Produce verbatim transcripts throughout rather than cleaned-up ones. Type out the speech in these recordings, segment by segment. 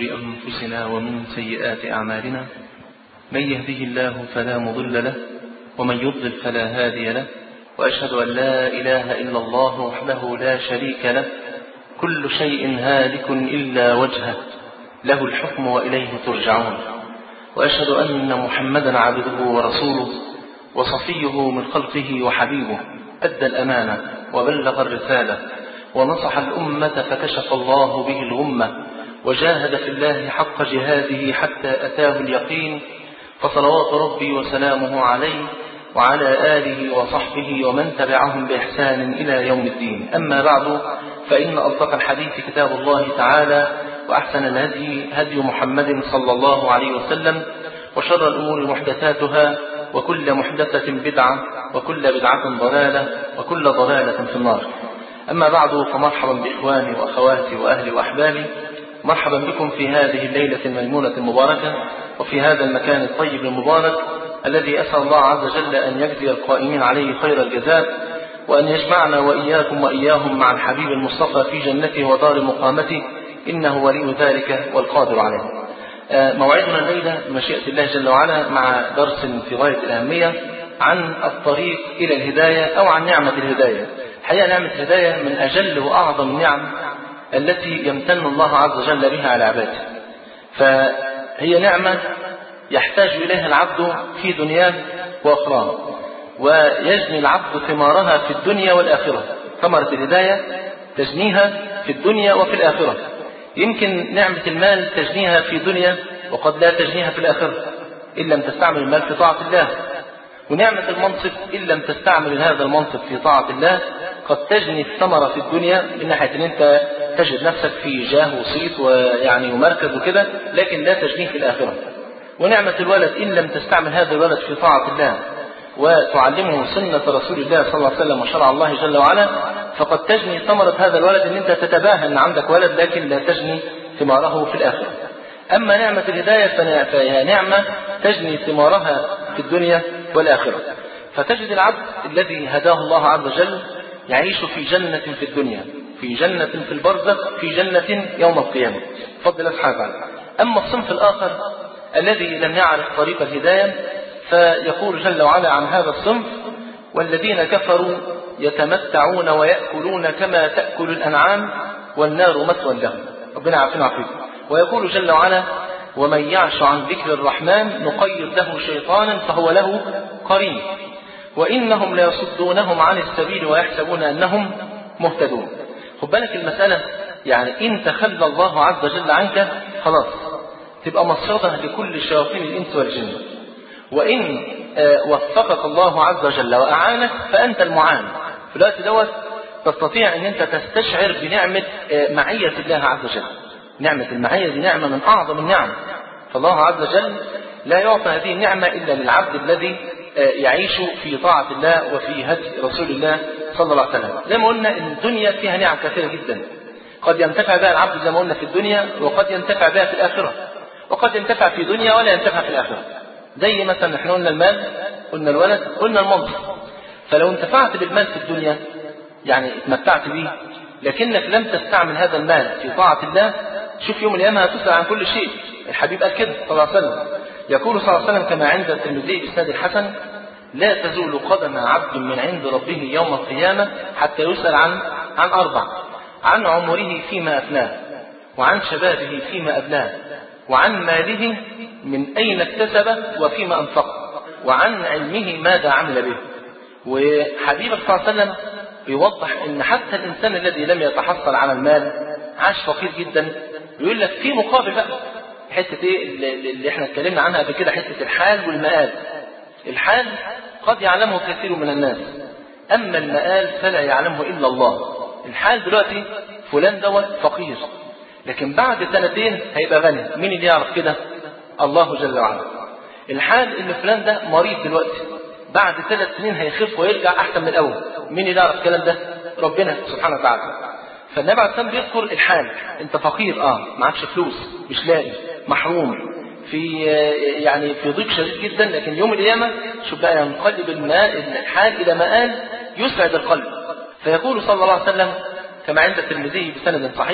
أنفسنا ومن سيئات أعمالنا، من يهده الله فلا مضل له ومن يضلل فلا هادي له، وأشهد أن لا إله إلا الله وحده لا شريك له، كل شيء هالك إلا وجهه، له الحكم وإليه ترجعون. وأشهد أن محمدا عبده ورسوله وصفيه من خلقه وحبيبه، أدى الأمانة وبلغ الرسالة ونصح الأمة فكشف الله به الغمة، وجاهد في الله حق جهاده حتى أتاه اليقين، فصلوات ربي وسلامه عليه وعلى آله وصحبه ومن تبعهم بإحسان إلى يوم الدين. أما بعد، فإن أصدق الحديث كتاب الله تعالى، وأحسن الهدي هدي محمد صلى الله عليه وسلم، وشر الأمور محدثاتها، وكل محدثة بدعة، وكل بدعة ضلالة، وكل ضلالة في النار. أما بعد، فمرحبا بإخواني وأخواتي وأهلي وأحبابي، مرحبا بكم في هذه الليلة الميمونة المباركة، وفي هذا المكان الطيب المبارك الذي أسأل الله عز وجل أن يجزي القائمين عليه خير الجزاء، وأن يجمعنا وإياكم وإياهم مع الحبيب المصطفى في جنته ودار مقامته، إنه ولي ذلك والقادر عليه. موعدنا الليلة بمشيئة الله جل وعلا مع درس في غاية الأهمية عن الطريق إلى الهداية، أو عن نعمة الهداية. حقيقة نعمة الهداية من أجل وأعظم النعم التي يمتن الله عز وجل بها على عباده، فهي نعمة يحتاج إليها العبد في دنياه وأخراه، ويجني العبد ثمارها في الدنيا والآخرة. ثمرة الهداية تجنيها في الدنيا وفي الآخرة. يمكن نعمة المال تجنيها في دنيا وقد لا تجنيها في الآخرة إن لم تستعمل المال في طاعة الله، ونعمة المنصب إن لم تستعمل هذا المنصب في طاعة الله قد تجني الثمرة في الدنيا، من ناحية أن أنت تجد نفسك في جاه وصيت ويعني ومركز وكده، لكن لا تجنيه في الآخرة. ونعمة الولد إن لم تستعمل هذا الولد في طاعة الله وتعلمه سنة رسول الله صلى الله عليه وسلم وشرع الله جل وعلا، فقد تجني ثمرة هذا الولد أن أنت تتباهى أن عندك ولد، لكن لا تجني ثماره في الآخرة. أما نعمة الهداية فهي نعمة تجني ثمارها في الدنيا والآخرة. فتجد العبد الذي هداه الله عز وجل يعيش في جنة في الدنيا، في جنة في البرزخ، في جنة يوم القيامة بفضل الله سبحانه وتعالى. أما الصنف الآخر الذي لم يعرف طريق الهداية، فيقول جل وعلا عن هذا الصنف: والذين كفروا يتمتعون ويأكلون كما تأكل الأنعام والنار مثوى لهم. ربنا عافينا وعافيكم. ويقول جل وعلا: ومن يعش عن ذكر الرحمن نقيض له شيطانا فهو له قرين وإنهم ليصدونهم عن السبيل ويحسبون أنهم مهتدون. خد بالك المسألة، يعني إن تخلى الله عز وجل عنك خلاص تبقى مصيدة لكل شياطين الإنس والجن، وإن وفقك الله عز وجل وأعانك فأنت المعان. في الوقت دوت تستطيع أن أنت تستشعر بنعمة معية الله عز وجل. نعمة المعية دي نعمة من أعظم النعم، فالله عز وجل لا يعطى هذه النعمة إلا للعبد الذي يعيش في طاعة الله وفي هدي رسول الله صلى الله عليه وسلم. زي ما قلنا إن الدنيا فيها نعم كثيرة جدا، قد ينتفع بها العبد زي ما قلنا في الدنيا، وقد ينتفع بها في الآخرة، وقد ينتفع في دنيا ولا ينتفع في الآخرة. زي مثلا احنا قلنا المال، قلنا الولد، قلنا المنصب. فلو انتفعت بالمال في الدنيا يعني اتمتعت به، لكنك لم تستعمل هذا المال في طاعة الله، شوف يوم القيامة هتسأل عن كل شيء. الحبيب قال كده صلى الله عليه وسلم، يقول صلى الله عليه وسلم كما عند الترمذي بإسناد الحسن: لا تزول قدم عبد من عند ربه يوم القيامة حتى يسأل عن عن أربع: عن عمره فيما أفناه، وعن شبابه فيما أبلاه، وعن ماله من أين اكتسبه وفيما أنفقه، وعن علمه ماذا عمل به. وحبيبك صلى الله عليه وسلم بيوضح ان حتى الإنسان الذي لم يتحصل على المال عاش فقير جدا، يقول لك في مقابل بقى حتة ايه اللي احنا اتكلمنا عنها قبل كده، حتة الحال والمآل. الحال قد يعلمه كثير من الناس، أما المآل فلا يعلمه إلا الله. الحال دلوقتي فلان دوت فقير، لكن بعد سنتين هيبقى غني. مين اللي يعرف كده؟ الله جل وعلا. الحال ان فلان ده مريض دلوقتي، بعد ثلاث سنين هيخف ويرجع أحسن من الأول. مين اللي يعرف الكلام ده؟ ربنا سبحانه وتعالى. فالنبي عليه الصلاة والسلام بيذكر الحال. انت فقير، اه معكش فلوس، مش لاقي، محروم، في يعني في ضيق شديد جدا، لكن يوم القيامة شوف بقى ينقلب الحال إلى مآل يسعد القلب. فيقول صلى الله عليه وسلم كما عند الترمذي بسند صحيح: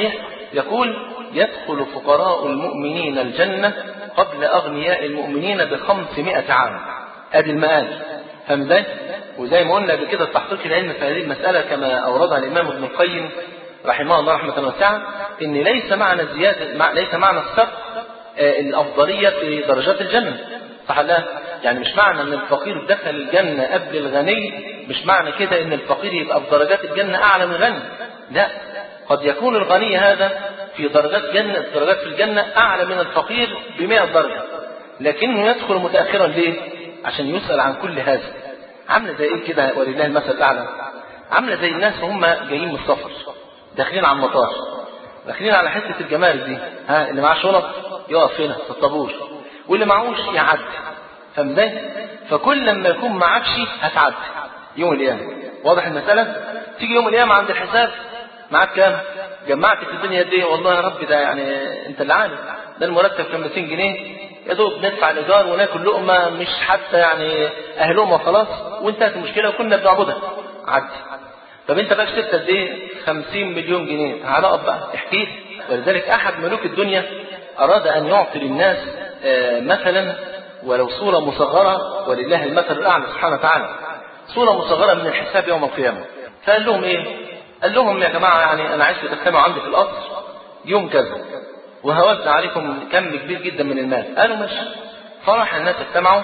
يقول يدخل فقراء المؤمنين الجنة قبل أغنياء المؤمنين بخمسمائة عام. ادي المآل. فاهم ازاي؟ وزي ما قلنا بكده التحقيق العلمي في هذه المسألة كما أوردها الإمام ابن القيم رحمه الله رحمة واسعة، إن ليس معنى الزيادة ليس معنى السبق الأفضلية في درجات الجنة. صح لا؟ يعني مش معنى ان الفقير دخل الجنة قبل الغني مش معنى كده ان الفقير يبقى في درجات الجنة اعلى من الغني. لا، قد يكون الغني هذا في درجات جنة درجات في الجنة اعلى من الفقير بمئة درجة، لكنه يدخل متأخرا ليه؟ عشان يسأل عن كل هذا. عاملة زي ايه كده ولله المثل الاعلى؟ عاملة زي الناس وهم جايين من السفر داخلين على المطار، داخلين على حتة الجمارك دي، ها اللي معاه شنط يقف هنا في الطابور واللي معهوش يعدي. فاهم ازاي؟ فكل لما يكون معاك شيء هتعدي يوم القيامة. واضح المسألة؟ تيجي يوم القيامة عند الحساب معاك كام؟ جمعت في الدنيا قد ايه؟ والله يا رب ده يعني انت اللي عارف، ده المرتب كان مئتين جنيه يا دوب ندفع الايجار وناكل لقمه مش حتى يعني اهلهم وخلاص وانتهت المشكله وكنا بنعبدها. عدي. طب انت بقى كسبت قد ايه؟ خمسين مليون جنيه. تعالى اقف بقى احكي. ولذلك احد ملوك الدنيا اراد ان يعطي للناس آه مثلا ولو صورة مصغرة، ولله المثل الأعلى سبحانه وتعالى، صورة مصغرة من الحساب يوم القيامة. فقال لهم إيه؟ قال لهم يا جماعة يعني أنا عايزكم تجتمعوا عندي في القصر يوم كذا وهوزع عليكم كم كبير جدا من المال. قالوا ماشي. فرح الناس اجتمعوا،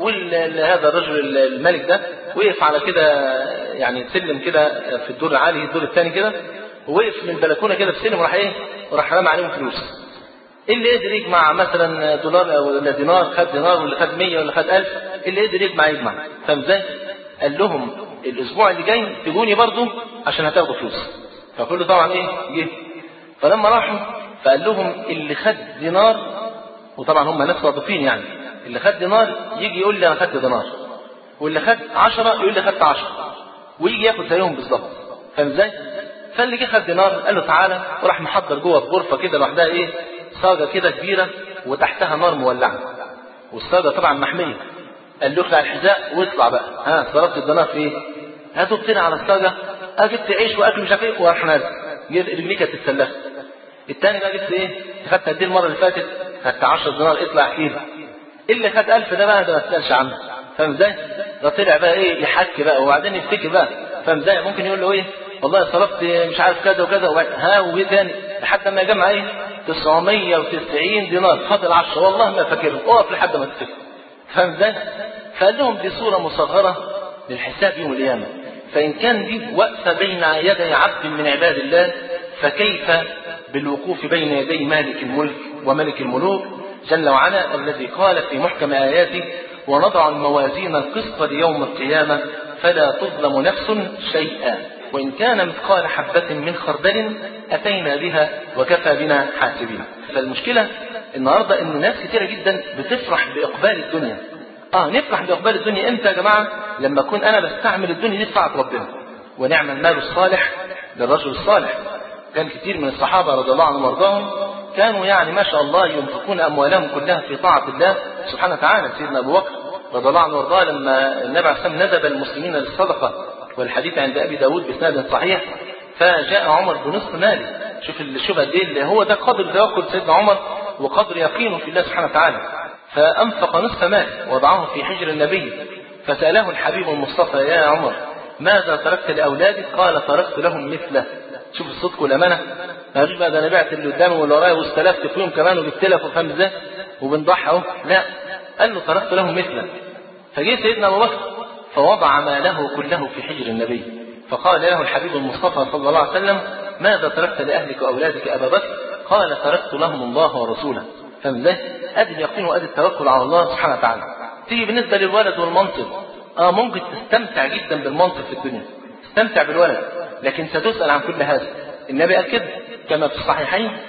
وهذا الرجل الملك ده وقف على كده يعني سلم كده في الدور العالي الدور الثاني كده، ووقف من البلكونة كده في سلم وراح إيه؟ وراح رمى عليهم فلوس. اللي قدر يجمع مثلا دولار ولا دينار خد دينار، واللي خد مية واللي خد ألف، اللي قدر يجمع يجمع. فاهم ازاي؟ قال لهم الاسبوع اللي جاي تجوني برضو عشان هتاخدوا فلوس. فكله طبعا ايه؟ جه. فلما راحوا فقال لهم اللي خد دينار، وطبعا هم ناس واقفين يعني، اللي خد دينار يجي يقول لي انا خدت دينار، واللي خد عشرة يقول لي خدت عشرة، ويجي ياخد زيهم بالظبط. فاهم ازاي؟ فاللي جه خد دينار قال له تعالى، وراح محضر جوه في غرفه كده لوحدها ايه؟ صاجة كده كبيرة وتحتها نار مولعة، والصاجة طبعا محمية. قال له اخلع الحذاء واطلع بقى، ها صرفت الدينار في ايه؟ هاتوا بتنا على الصاجة، اه جبت عيش واكل مش عارف ايه، وراح نازل رجليك هتتسلخ. الثاني بقى جبت ايه؟ خدت قد ايه المرة اللي فاتت؟ خدت عشرة دينار، اطلع احكي له. اللي خد ألف ده بقى ده ما تسالش عنه. فاهم ازاي؟ ده طلع بقى ايه؟ يحكي بقى وبعدين يفتكر بقى. فاهم ازاي؟ ممكن يقول له ايه؟ والله صرفت مش عارف كذا وكذا، ها وايه تاني؟ لحد ما يجمع ايه؟ تسعمية وتسعين دينار، فاضل عشرة والله ما فاكرهم، اقف لحد ما تفتكر. فاهم ازاي؟ فقال لهم دي صورة مصغرة للحساب يوم القيامة. فإن كان دي وقفة بين يدي عبد من عباد الله، فكيف بالوقوف بين يدي مالك الملك وملك الملوك جل وعلا، الذي قال في محكم آياته ونضع الموازين القسط ليوم القيامة فلا تظلم نفس شيئا وإن كان مثقال حبة من خردل أتينا بها وكفى بنا حاسبين. فالمشكلة النهاردة إن ناس كتيرة جدا بتفرح بإقبال الدنيا. آه نفرح بإقبال الدنيا إمتى يا جماعة؟ لما أكون أنا بستعمل الدنيا دي في طاعة ربنا. ونعم المال الصالح للرجل الصالح. كان كتير من الصحابة رضي الله عنهم وارضاهم كانوا يعني ما شاء الله ينفقون أموالهم كلها في طاعة الله سبحانه وتعالى. سيدنا أبو بكر رضي الله عنه وارضاه لما النبي عليه الصلاة والسلام ندب المسلمين للصدقة، والحديث عند أبي داود بإسناد صحيح، فجاء عمر بنصف ماله. شوف الشبهة دي اللي هو ده قدر توكل سيدنا عمر وقدر يقينه في الله سبحانه وتعالى. فأنفق نصف ماله وضعه في حجر النبي، فسأله الحبيب المصطفى يا عمر ماذا تركت لأولادك؟ قال تركت لهم مثله. شوف الصدق والأمانة. ما قالوش بقى ده أنا بعت اللي قدامي واللي ورايا واستلفت فيهم كمان وجبت لك وفهم ازاي وبنضحى اهو. لا، قال له تركت لهم مثله. فجاء سيدنا أبو بكر فوضع ماله كله في حجر النبي، فقال له الحبيب المصطفى صلى الله عليه وسلم ماذا تركت لأهلك وأولادك أبا بكر؟ قال تركت لهم الله ورسوله. فمن ذلك أدي اليقين وأدي التوكل على الله سبحانه وتعالى. تيجي بالنسبة للولد والمنصب، آه ممكن تستمتع جدا بالمنصب في الدنيا، تستمتع بالولد، لكن ستسأل عن كل هذا. النبي قال كده كما في الصحيحين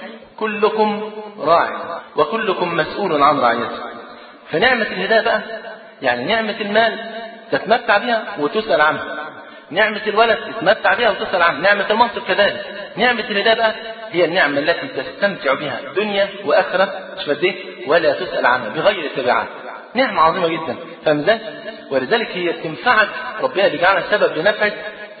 كلكم راع وكلكم مسؤول عن رعيته. فنعمة الهداية بقى يعني نعمة المال تتمتع بها وتسأل عنها، نعمة الولد تتمتع بها وتسأل عنها، نعمة المنصب كذلك. نعمة الهداية بقى هي النعمة التي تستمتع بها دنيا وآخرة مش بديه ولا تسأل عنها بغير تبعات. نعمة عظيمة جدا. فاهم ازاي؟ ولذلك هي تنفعك، ربنا اللي جعلها سبب لنفعك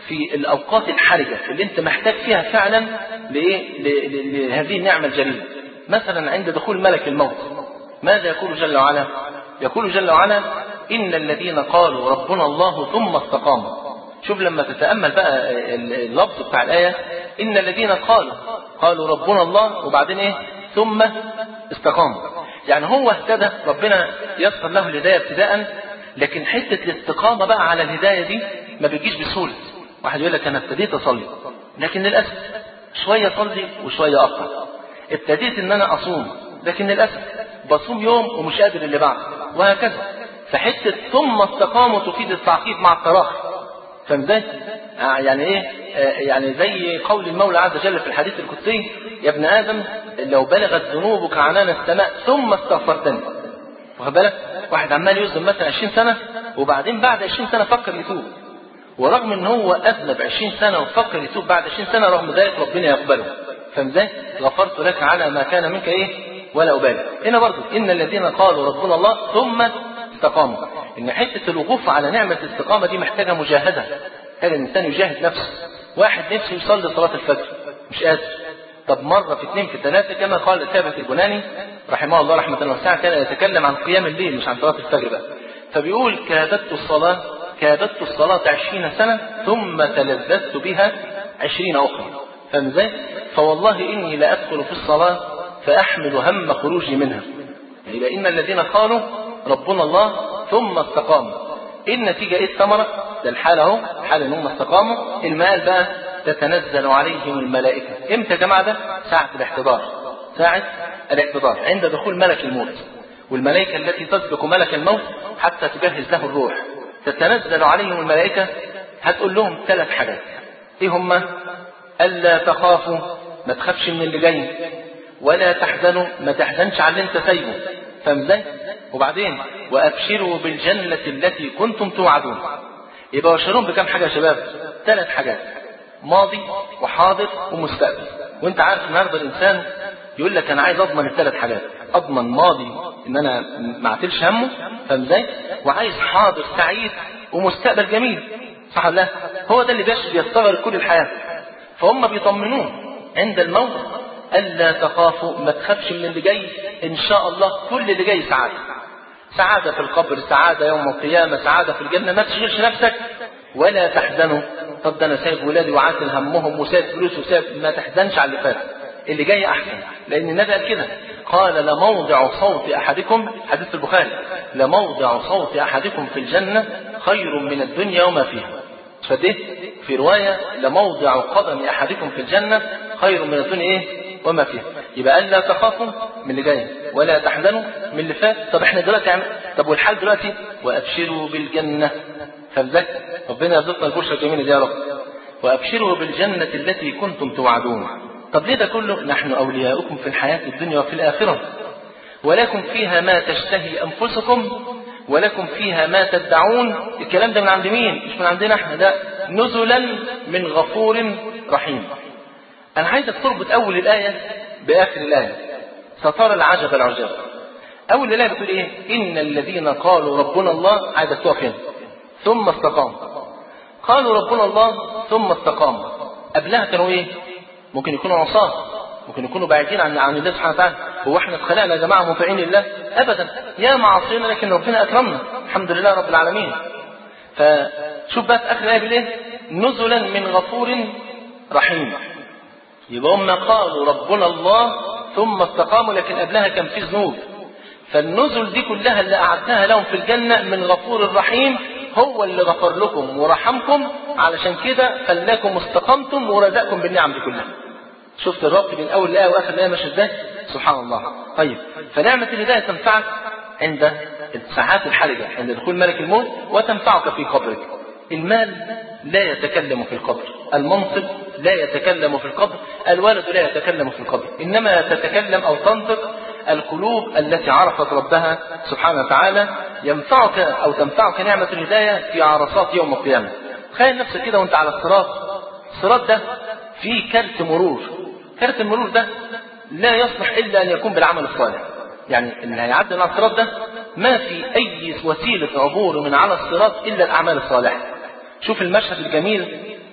في الأوقات الحرجة اللي أنت محتاج فيها فعلا لإيه؟ لهذه النعمة الجليلة. مثلا عند دخول ملك الموت ماذا يقول جل وعلا؟ يقول جل وعلا إن الذين قالوا ربنا الله ثم استقاموا. شوف لما تتأمل بقى اللفظ بتاع الآية، إن الذين قالوا قالوا ربنا الله وبعدين إيه؟ ثم استقاموا. يعني هو اهتدى، ربنا يسر له الهداية ابتداء، لكن حتة الاستقامة بقى على الهداية دي ما بيجيش بسهولة. واحد يقول لك أنا ابتديت أصلي، لكن للأسف شوية أصلي وشوية أقطع. ابتديت إن أنا أصوم، لكن للأسف بصوم يوم ومش قادر اللي بعده، وهكذا. فحتة ثم استقاموا تفيد التعقيب مع التراخي. فاهم ازاي؟ يعني ايه؟ يعني زي قول المولى عز وجل في الحديث القدسي: يا ابن آدم لو بلغت ذنوبك عنان السماء ثم استغفرتني. واخد بالك؟ واحد عمال يذنب مثلا عشرين سنة وبعدين بعد عشرين سنة فكر يتوب، ورغم ان هو اذنب عشرين سنة وفكر يتوب بعد عشرين سنة، رغم ذلك ربنا يقبله. فاهم ازاي؟ غفرت لك على ما كان منك ايه ولا أبالي. هنا برضه إن الذين قالوا ربنا الله ثم استقاموا، إن حتة الوقوف على نعمة الاستقامة دي محتاجة مجاهدة، محتاج الإنسان يجاهد نفسه. واحد نفسه يصلي صلاة الفجر مش قادر، طب مرة في اثنين في ثلاثة، كما قال ثابت البناني رحمه الله رحمة واسعة، كان يتكلم عن قيام الليل مش عن صلاة الفجر بقى. فبيقول: كابدت الصلاة كابدت الصلاة عشرين سنة ثم تلذذت بها عشرين أخرى. فاهم ازاي؟ فوالله إني لأدخل في الصلاة فأحمل هم خروجي منها. يعني إن الذين قالوا ربنا الله ثم استقاموا، إيه النتيجة؟ إيه الثمرة؟ ده الحالة اهو، حال إنهم استقاموا. المال بقى تتنزل عليهم الملائكة. إمتى يا جماعة؟ ده ساعة الاحتضار، ساعة الاحتضار عند دخول ملك الموت، والملائكة التي تسبق ملك الموت حتى تجهز له الروح. تتنزل عليهم الملائكة، هتقول لهم ثلاث حاجات. إيه هما؟ ألا تخافوا، ما تخافش من اللي جاي، ولا تحزنوا، ما تحزنش على اللي انت سايبه. فاهم ازاي؟ وبعدين وابشروا بالجنة التي كنتم توعدون. يبقى بشرهم بكم حاجة يا شباب؟ ثلاث حاجات: ماضي وحاضر ومستقبل. وانت عارف النهارده الانسان يقول لك انا عايز اضمن الثلاث حاجات، اضمن ماضي ان انا ما اعتلش همه، فاهم ازاي؟ وعايز حاضر سعيد ومستقبل جميل، صح ولا لا؟ هو ده اللي بيستغرق كل الحياة. فهم بيطمنون عند الموت: ألا تخافوا، ما تخافش من اللي جاي، إن شاء الله كل اللي جاي سعادة، سعادة في القبر، سعادة يوم القيامة، سعادة في الجنة، ما تشغلش نفسك. ولا تحزنوا، طب ده أنا سايب ولادي وعاتل همهم وسايب فلوس وسايب، ما تحزنش على اللي فات، اللي جاي أحسن. لأن النبي قال كده، قال: لموضع صوت أحدكم، حديث البخاري، لموضع صوت أحدكم في الجنة خير من الدنيا وما فيها. فده في رواية: لموضع قدم أحدكم في الجنة خير من الدنيا إيه وما فيها. يبقى ألا تخافوا من اللي جاي، ولا تحزنوا من اللي فات. طب احنا دلوقتي عم... طب والحال دلوقتي؟ وأبشروا بالجنة. فبذلك ربنا يرزقنا البشرى الجميلة دي يا رب. وأبشروا بالجنة التي كنتم توعدون. طب ليه ده كله؟ نحن أولياؤكم في الحياة الدنيا وفي الآخرة، ولكم فيها ما تشتهي أنفسكم ولكم فيها ما تدعون. الكلام ده من عند مين؟ مش من عندنا احنا، ده نزلا من غفور رحيم. أنا عايزك تربط أول الآية بآخر الآية، سترى العجب العجاب. أول الآية بتقول إيه؟ إن الذين قالوا ربنا الله، عايزك تقف هنا، ثم استقاموا. قالوا ربنا الله ثم استقاموا. قبلها كانوا إيه؟ ممكن يكونوا عصاة، ممكن يكونوا بعيدين عن عن الله سبحانه وتعالى. هو احنا اتخلقنا يا جماعة مطيعين لله؟ أبدا، يا معصينا، لكن ربنا أكرمنا الحمد لله رب العالمين. فشوف بقى في آخر الآية بيقول إيه؟ نزلا من غفور رحيم. يبقى هم قالوا ربنا الله ثم استقاموا، لكن قبلها كان في ذنوب. فالنزل دي كلها اللي أعدها لهم في الجنة من غفور رحيم، هو اللي غفر لكم ورحمكم، علشان كده خلاكم استقمتم ورزقكم بالنعم دي كلها. شفت الربط بين أول الآية وآخر الآية ماشي ازاي؟ سبحان الله. طيب، فنعمة الهداية تنفعك عند الساعات الحرجة، عند دخول ملك الموت، وتنفعك في قبرك. المال لا يتكلم في القبر، المنصب لا يتكلم في القبر، الولد لا يتكلم في القبر، إنما تتكلم أو تنطق القلوب التي عرفت ربها سبحانه وتعالى. ينفعك أو تنفعك نعمة الهداية في عرصات يوم القيامة. تخيل نفسك كده وانت على الصراط، الصراط ده فيه كارت مرور، كارت المرور ده لا يصلح إلا أن يكون بالعمل الصالح. يعني اللي هيعدي على الصراط ده ما في أي وسيلة عبور من على الصراط إلا الأعمال الصالحة. شوف المشهد الجميل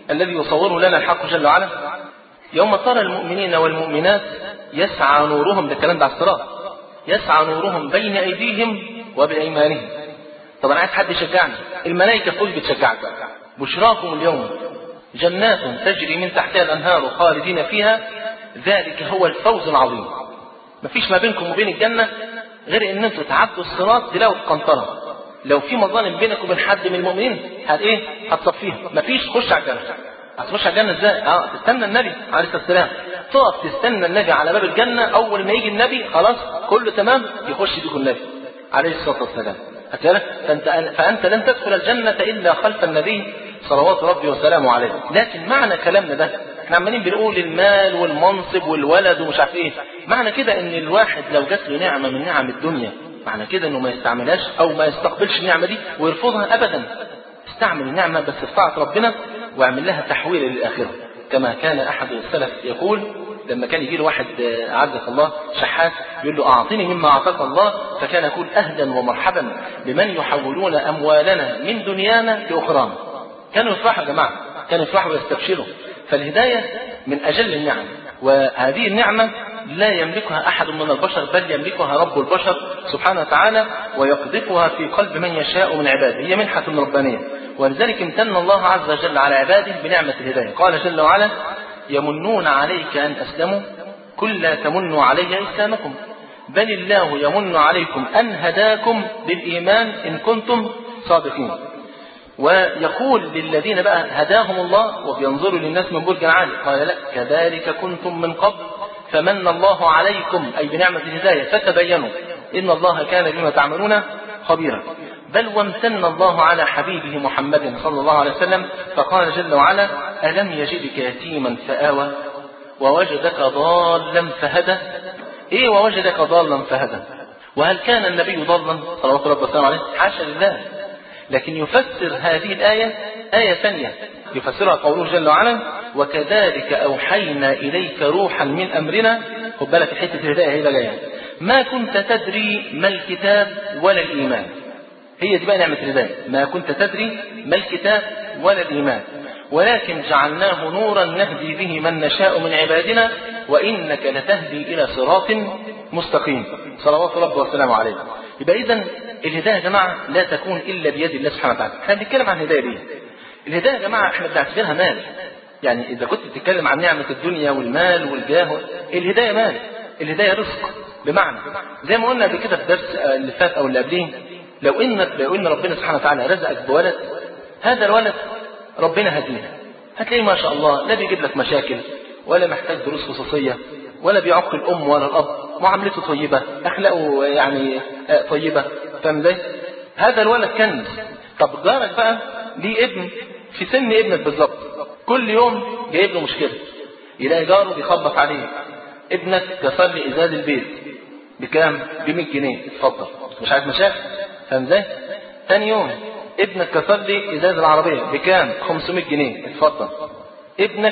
الذي يصوره لنا الحق جل وعلا؟ يوم ترى المؤمنين والمؤمنات يسعى نورهم، ده الكلام ده على الصراط، يسعى نورهم بين أيديهم وبأيمانهم. طب أنا عايز حد يشجعني، الملائكة كل بتشجعك، بشراكم اليوم جنات تجري من تحتها الأنهار خالدين فيها ذلك هو الفوز العظيم. مفيش ما بينكم وبين الجنة غير ان انتوا تعدوا الصراط تلاقوا القنطرة. لو في مظالم بينك وبين حد من المؤمنين هت ايه هتصفيها. مفيش، خش على الجنة. هتخش على الجنة ازاي؟ اه تستنى النبي عليه الصلاة والسلام، تقف تستنى النبي على باب الجنة، اول ما يجي النبي خلاص كله تمام يخش بيكم النبي عليه الصلاة والسلام. فانت فانت لن تدخل الجنة الا خلف النبي صلوات ربي وسلامه عليه. لكن معنى كلامنا ده احنا عمالين بنقول المال والمنصب والولد ومش عارف ايه، معنى كده ان الواحد لو جات له نعمه من نعم الدنيا معنى كده انه ما يستعملهاش او ما يستقبلش النعمه دي ويرفضها ابدا. استعمل النعمه بس في طاعه ربنا واعمل لها تحويل للاخره. كما كان احد السلف يقول لما كان يجي له واحد اعزك الله شحات يقول له اعطني مما اعطاك الله، فكان يقول اهلا ومرحبا بمن يحولون اموالنا من دنيانا لاخرانا. كانوا يفرحوا يا جماعه، كانوا يفرحوا ويستبشروا. فالهداية من أجل النعم، وهذه النعمة لا يملكها أحد من البشر بل يملكها رب البشر سبحانه وتعالى ويقذفها في قلب من يشاء من عباده. هي منحة ربانية، ولذلك امتن الله عز وجل على عباده بنعمة الهداية. قال جل وعلا يمنون عليك أن أسلموا قل لا تمنوا علي إسلامكم بل الله يمن عليكم أن هداكم بالإيمان إن كنتم صادقين. ويقول للذين بقى هداهم الله وبينظروا للناس من برج عالي قال لا كذلك كنتم من قبل فمن الله عليكم أي بنعمة الهداية فتبينوا إن الله كان بما تعملون خبيرا. بل وامتن الله على حبيبه محمد صلى الله عليه وسلم فقال جل وعلا ألم يجدك يتيما فآوى ووجدك ضالا فهدى. إيه ووجدك ضالا فهدى؟ وهل كان النبي ضالا صلى الله عليه وسلم؟ حاشا لله. لكن يفسر هذه الآية آية ثانية يفسرها قوله جل وعلا وكذلك أوحينا إليك روحا من أمرنا. خد بالك حتة الهداية هي جاية ما كنت تدري ما الكتاب ولا الإيمان. هي دي بقى نعمة الهداية. ما كنت تدري ما الكتاب ولا الإيمان ولكن جعلناه نورا نهدي به من نشاء من عبادنا وإنك لتهدي إلى صراط مستقيم صلوات ربي وسلامه عليه. يبقى إذن الهداية يا جماعة لا تكون إلا بيد الله سبحانه وتعالى. احنا بنتكلم عن الهداية ليه؟ الهداية يا جماعة احنا بنعتبرها مال. يعني إذا كنت بتتكلم عن نعمة الدنيا والمال والجاه، الهداية مال، الهداية رزق. بمعنى زي ما قلنا قبل كده في الدرس اللي فات أو اللي قبليه، لو إنك لو إن ربنا سبحانه وتعالى رزقك بولد، هذا الولد ربنا هديه، هتلاقيه ما شاء الله لا بيجيب لك مشاكل ولا محتاج دروس خصوصية ولا بيعق الأم ولا الأب، معاملته طيبة، أخلاقه يعني طيبة. فاهم ازاي؟ هذا الولد كنز. طب جارك بقى ليه ابن في سن ابنك بالظبط، كل يوم جايب له مشكلة، يلاقي جاره بيخبط عليه ابنك كسر لي ازاز البيت بكام؟ ب مية جنيه، اتفضل، مش عايز مشاكل. فاهم ازاي؟ ثاني يوم ابنك كسر لي ازاز العربية بكام؟ خمسمية جنيه، اتفضل. ابنك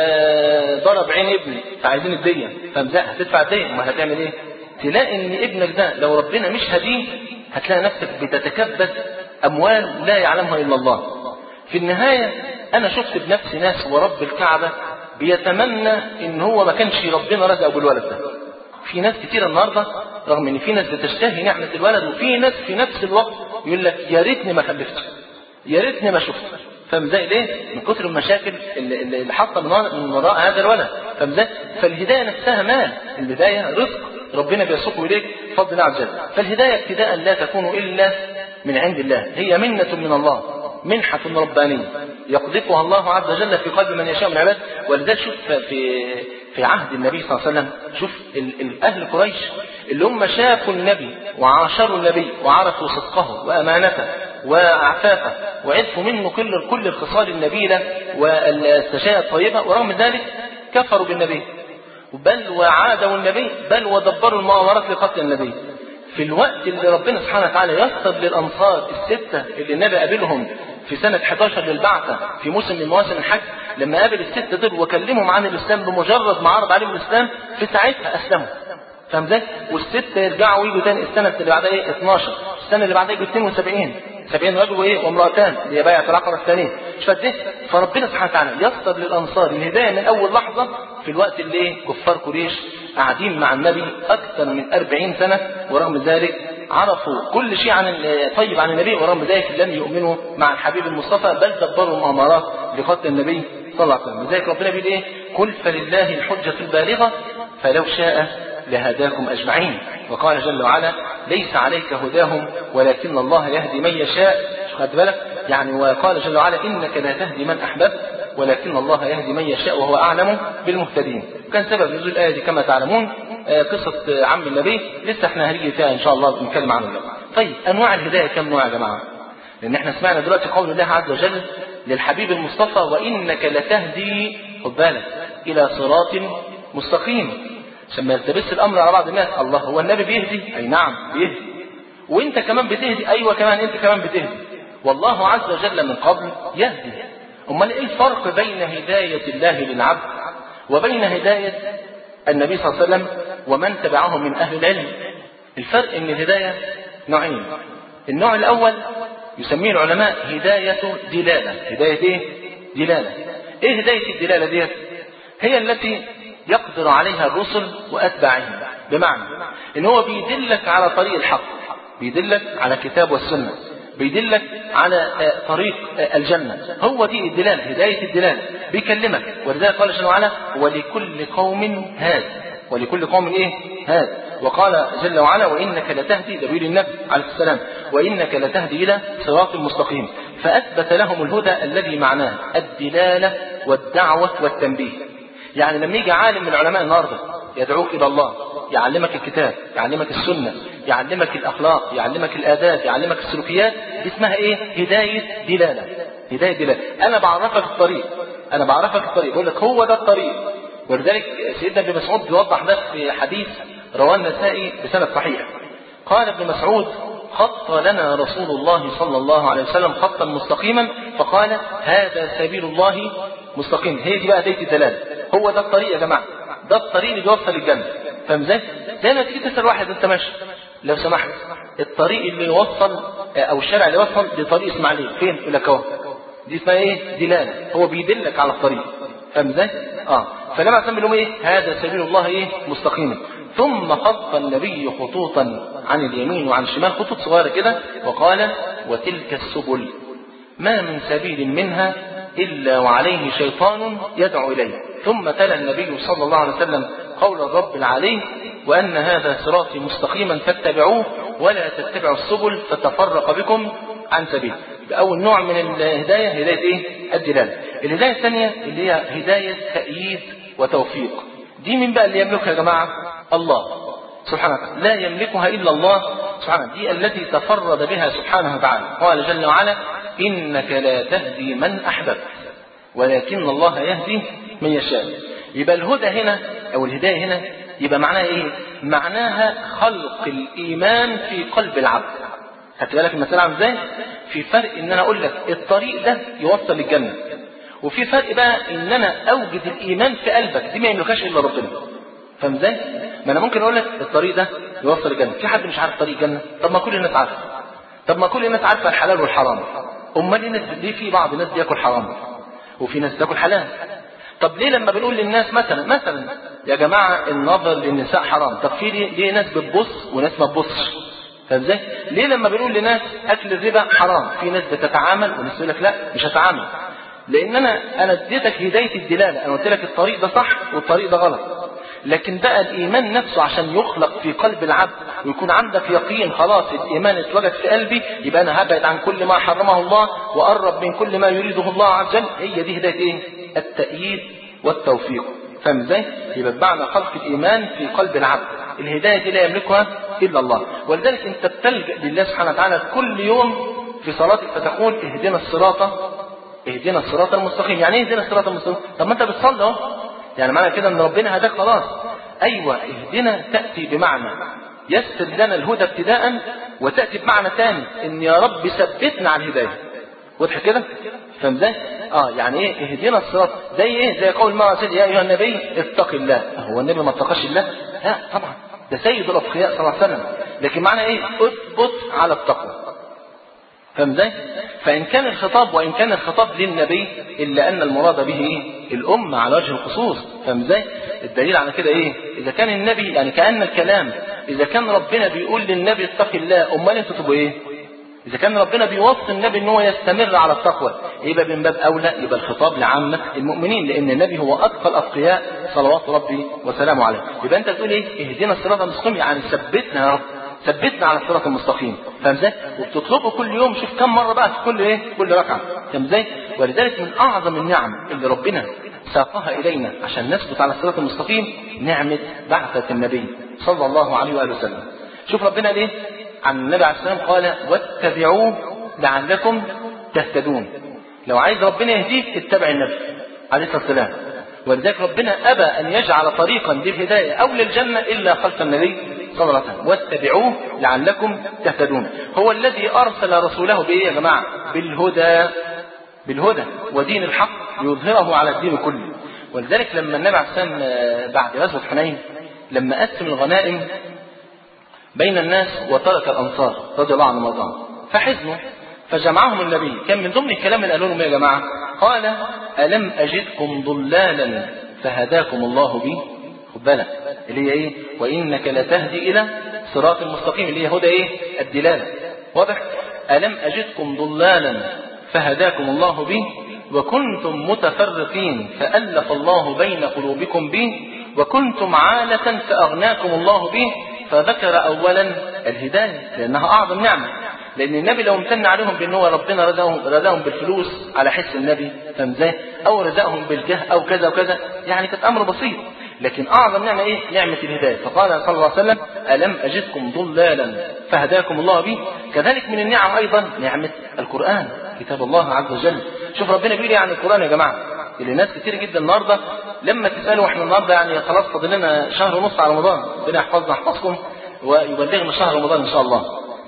آه ضرب عين ابني فعايزين الدية. فاهم ازاي؟ هتدفع الدية، ما هتعمل ايه؟ تلاقي ان ابنك ده لو ربنا مش هديه هتلاقي نفسك بتتكبد اموال لا يعلمها الا الله. في النهاية انا شفت بنفسي ناس ورب الكعبة بيتمنى ان هو ما كانش ربنا رزقه بالولد ده. في ناس كتير النهاردة رغم ان في ناس بتشتهي نعمة الولد، وفي ناس في نفس الوقت يقول لك يا ريتني ما خلفتش، يا ريتني ما شفت. فاهم ازاي؟ ليه؟ من كتر المشاكل اللي, اللي حاطه من وراء هذا الولد. فاهم ازاي؟ فالهداية نفسها مال، الهداية رزق ربنا بيسوقه اليك بفضل الله عز وجل. فالهداية ابتداء لا تكون الا من عند الله، هي منة من الله، منحة ربانية يقذفها الله عز وجل في قلب من يشاء من عباده. ولذلك شوف في في عهد النبي صلى الله عليه وسلم، شوف اهل قريش اللي هم شافوا النبي وعاشروا النبي وعرفوا صدقه وامانته وعفافه وعرفوا منه كل كل الخصال النبيله والسجايا الطيبه، ورغم ذلك كفروا بالنبي بل وعادوا النبي بل ودبروا المؤامرات لقتل النبي. في الوقت اللي ربنا سبحانه وتعالى يسر للأنصار الستة اللي النبي قابلهم في سنة احد عشر للبعثة في موسم من مواسم الحج، لما قابل الستة دول وكلمهم عن الإسلام بمجرد ما عرض عليهم الإسلام في ساعتها أسلموا. فاهم ازاي؟ والستة يرجعوا ويجوا تاني السنة اللي بعدها ايه؟ اتناشر، السنة اللي بعدها يجوا اتنين وسبعين، سبعين رجل وايه وامرأتان اللي بايعة العقبة الثانية مش فده. فربنا سبحانه وتعالى يسر للأنصار الهداية من أول لحظة في الوقت اللي ايه كفار قريش قاعدين مع النبي أكثر من أربعين سنة، ورغم ذلك عرفوا كل شيء عن طيب عن النبي، ورغم ذلك لم يؤمنوا مع الحبيب المصطفى، بل دبروا مؤامرات لقتل النبي صلى الله عليه وسلم. لذلك ربنا بيقول ايه قل فلله الحجة البالغة فلو شاء لهداكم أجمعين. وقال جل وعلا ليس عليك هداهم ولكن الله يهدي من يشاء. خد بالك يعني، وقال جل وعلا إنك لا تهدي من أحببت ولكن الله يهدي من يشاء وهو أعلم بالمهتدين. كان سبب نزول الآية دي كما تعلمون قصة عم النبي، لسه احنا هنيجي فيها إن شاء الله بنتكلم عنه. طيب أنواع الهداية كم نوع يا جماعة؟ لأن احنا سمعنا دلوقتي قول الله عز وجل للحبيب المصطفى وإنك لتهدي خد بالك إلى صراط مستقيم، عشان ما يلتبس الأمر على بعض الناس. الله هو النبي بيهدي؟ أي نعم بيهدي، وانت كمان بتهدي. أيوة كمان انت كمان بتهدي، والله عز وجل من قبل يهدي. أمال إيه الفرق بين هداية الله للعبد وبين هداية النبي صلى الله عليه وسلم ومن تبعه من أهل العلم؟ الفرق إن الهداية نوعين. النوع الأول يسميه العلماء هداية دلالة. هداية إيه؟ دلالة. إيه هداية الدلالة دي؟ هي التي يقدر عليها الرسل وأتباعهم، بمعنى إن هو بيدلك على طريق الحق، بيدلك على كتاب والسنة، بيدلك على طريق الجنة. هو دي الدلالة، هداية الدلالة. بيكلمك، ولذلك قال جل وعلا ولكل قوم هاد، ولكل قوم ايه هاد. وقال جل وعلا وإنك لتهدي، ده بيقول النبي عليه السلام وإنك لتهدي إلى صراط مستقيم. فأثبت لهم الهدى الذي معناه الدلالة والدعوة والتنبيه. يعني لما يجي عالم من علماء النهارده يدعوك إلى الله، يعلمك الكتاب، يعلمك السنة، يعلمك الأخلاق، يعلمك الآداب، يعلمك السلوكيات، دي اسمها إيه؟ هداية دلالة. هداية دلالة. أنا بعرفك الطريق، أنا بعرفك الطريق، بقول لك هو ده الطريق. ولذلك سيدنا ابن مسعود بيوضح ده في حديث رواه النسائي بسند صحيح. قال ابن مسعود خط لنا رسول الله صلى الله عليه وسلم خطا مستقيما فقال هذا سبيل الله مستقيم. هي دي بقى هداية الدلالة، هو ده الطريق يا جماعة، ده الطريق اللي بيوصل للجنة. فاهم ازاي؟ زي ما تيجي تسأل واحد انت ماشي لو سمحت الطريق اللي يوصل او الشارع اللي يوصل لطريق اسماعيليه فين؟ يقول لك اهو. دي اسمها ايه؟ دلاله، هو بيدلك على الطريق. فاهم ازاي؟ اه فلما اسمي لهم ايه؟ هذا سبيل الله ايه؟ مستقيما. ثم خط النبي خطوطا عن اليمين وعن الشمال، خطوط صغيره كده، وقال وتلك السبل ما من سبيل منها الا وعليه شيطان يدعو اليه. ثم تلا النبي صلى الله عليه وسلم قول الرب العلي وأن هذا صراطي مستقيما فاتبعوه ولا تتبعوا السبل فتفرق بكم عن سبيل. أول نوع من الهداية هداية إيه؟ الدلالة. الهداية الثانية اللي هي هداية تأييد وتوفيق. دي من بقى اللي يملكها يا جماعة؟ الله سبحانه وتعالى، لا يملكها إلا الله سبحانه. دي التي تفرد بها سبحانه وتعالى. قال جل وعلا إنك لا تهدي من أحببت ولكن الله يهدي من يشاء. يبقى الهدى هنا أو الهداية هنا يبقى معناها إيه؟ معناها خلق الإيمان في قلب العبد. خدت بالك المسألة عامله إزاي؟ في فرق إن أنا أقول لك الطريق ده يوصل للجنة، وفي فرق بقى إن أنا أوجد الإيمان في قلبك. دي ما يملكهاش إلا ربنا. فاهم إزاي؟ ما أنا ممكن أقول لك الطريق ده يوصل للجنة، في حد مش عارف طريق الجنة؟ طب ما كل الناس عارفة. طب ما كل الناس عارفة الحلال والحرام. أمال الناس ليه في بعض الناس بياكل حرام وفي ناس بتاكل حلال؟ طب ليه لما بنقول للناس مثلا مثلا يا جماعة النظر للنساء حرام، طب في ليه, ليه ناس بتبص وناس ما تبصش؟ فازاي؟ ليه لما بنقول لناس اكل الربا حرام في ناس بتتعامل وناس يقول لك لا مش هتعامل؟ لان انا انا اديتك هداية الدلالة، انا قلت لك الطريق ده صح والطريق ده غلط. لكن بقى الايمان نفسه عشان يخلق في قلب العبد ويكون عندك يقين خلاص الايمان اتوجد في قلبي، يبقى انا هبعد عن كل ما حرمه الله وقرب من كل ما يريده الله عز وجل. هي دي هداية ايه؟ التأييد والتوفيق. فاهم ازاي؟ يبقى بمعنى خلق الايمان في قلب العبد. الهدايه دي لا يملكها الا الله. ولذلك انت بتلجأ لله سبحانه وتعالى كل يوم في صلاتك فتقول اهدنا الصراط اهدنا الصراط المستقيم. يعني ايه اهدنا الصراط المستقيم؟ طب ما انت بتصلي اهو، يعني معنى كده ان ربنا هداك خلاص. ايوه اهدنا تاتي بمعنى يسر لنا الهدى ابتداء، وتاتي بمعنى ثاني ان يا رب ثبتنا على الهدايه. واضح كده؟ فاهم ازاي؟ اه يعني ايه اهدنا الصراط؟ زي ايه؟ زي قول ما سيدي يا ايها النبي اتق الله. هو النبي ما اتقاش الله؟ لا طبعا، ده سيد الاتقياء صلى الله عليه وسلم. لكن معنى ايه؟ اثبت على التقوى. فاهم ازاي؟ فإن كان الخطاب وإن كان الخطاب للنبي إلا أن المراد به إيه؟ الأمة على وجه الخصوص. فاهم ازاي؟ الدليل على كده إيه؟ إذا كان النبي يعني كأن الكلام إذا كان ربنا بيقول للنبي اتق الله، أمال أنتوا تبقوا إيه؟ إذا كان ربنا بيوصي النبي إن هو يستمر على التقوى، يبقى من باب أولى يبقى الخطاب لعامة المؤمنين، لأن النبي هو أتقى الأتقياء صلوات ربي وسلامه عليه. يبقى أنت تقول إيه؟ اهدنا الصراط المستقيم، يعني ثبتنا يا رب، ثبتنا على الصراط المستقيم. فاهم ازاي؟ وبتطلبه كل يوم، شوف كم مرة بقى في كل إيه؟ كل ركعة. فاهم ازاي؟ ولذلك من أعظم النعم اللي ربنا ساقها إلينا عشان نثبت على الصراط المستقيم نعمة بعثة النبي صلى الله عليه وآله وسلم. شوف ربنا ليه؟ عن النبي عليه السلام قال واتبعوه لعلكم تهتدون. لو عايز ربنا يهديك اتبع النبي عليه الصلاة والسلام. ولذلك ربنا أبى أن يجعل طريقا للهداية أو للجنة إلا خلف النبي صلى الله عليه وسلم. واتبعوه لعلكم تهتدون. هو الذي أرسل رسوله بإيه يا جماعة؟ بالهدى، بالهدى ودين الحق يظهره على الدين كله. ولذلك لما النبي عليه السلام بعد غزوة حنين لما قسم الغنائم بين الناس وترك الأنصار رضي الله عنهم وارضاهم فحزنوا، فجمعهم النبي. كان من ضمن الكلام اللي قالوا لهم يا جماعة قال ألم أجدكم ضلالا فهداكم الله بي. خد بالك اللي هي ايه؟ وإنك لتهدي إلى صراط المستقيم، اللي هي هدى ايه؟ الدلالة. واضح؟ ألم أجدكم ضلالا فهداكم الله بي وكنتم متفرقين فألف الله بين قلوبكم بي وكنتم عالة فأغناكم الله به. فذكر أولا الهداية لأنها أعظم نعمة، لأن النبي لو امتن عليهم بأن هو ربنا رزقهم, رزقهم بالفلوس على حس النبي، فاهم ازاي؟ أو رزقهم بالجاه أو كذا وكذا، يعني كانت أمر بسيط. لكن أعظم نعمة إيه؟ نعمة الهداية. فقال صلى الله عليه وسلم ألم أجدكم ضلالا فهداكم الله به. كذلك من النعم أيضا نعمة القرآن كتاب الله عز وجل. شوف ربنا بيقول عن القرآن يا جماعة اللي ناس كتير جدا النهارده لما تسألوا احنا النهارده يعني خلاص فاضل لنا شهر ونص على رمضان، ربنا يحفظنا يحفظكم ويبلغنا شهر رمضان ان شاء الله.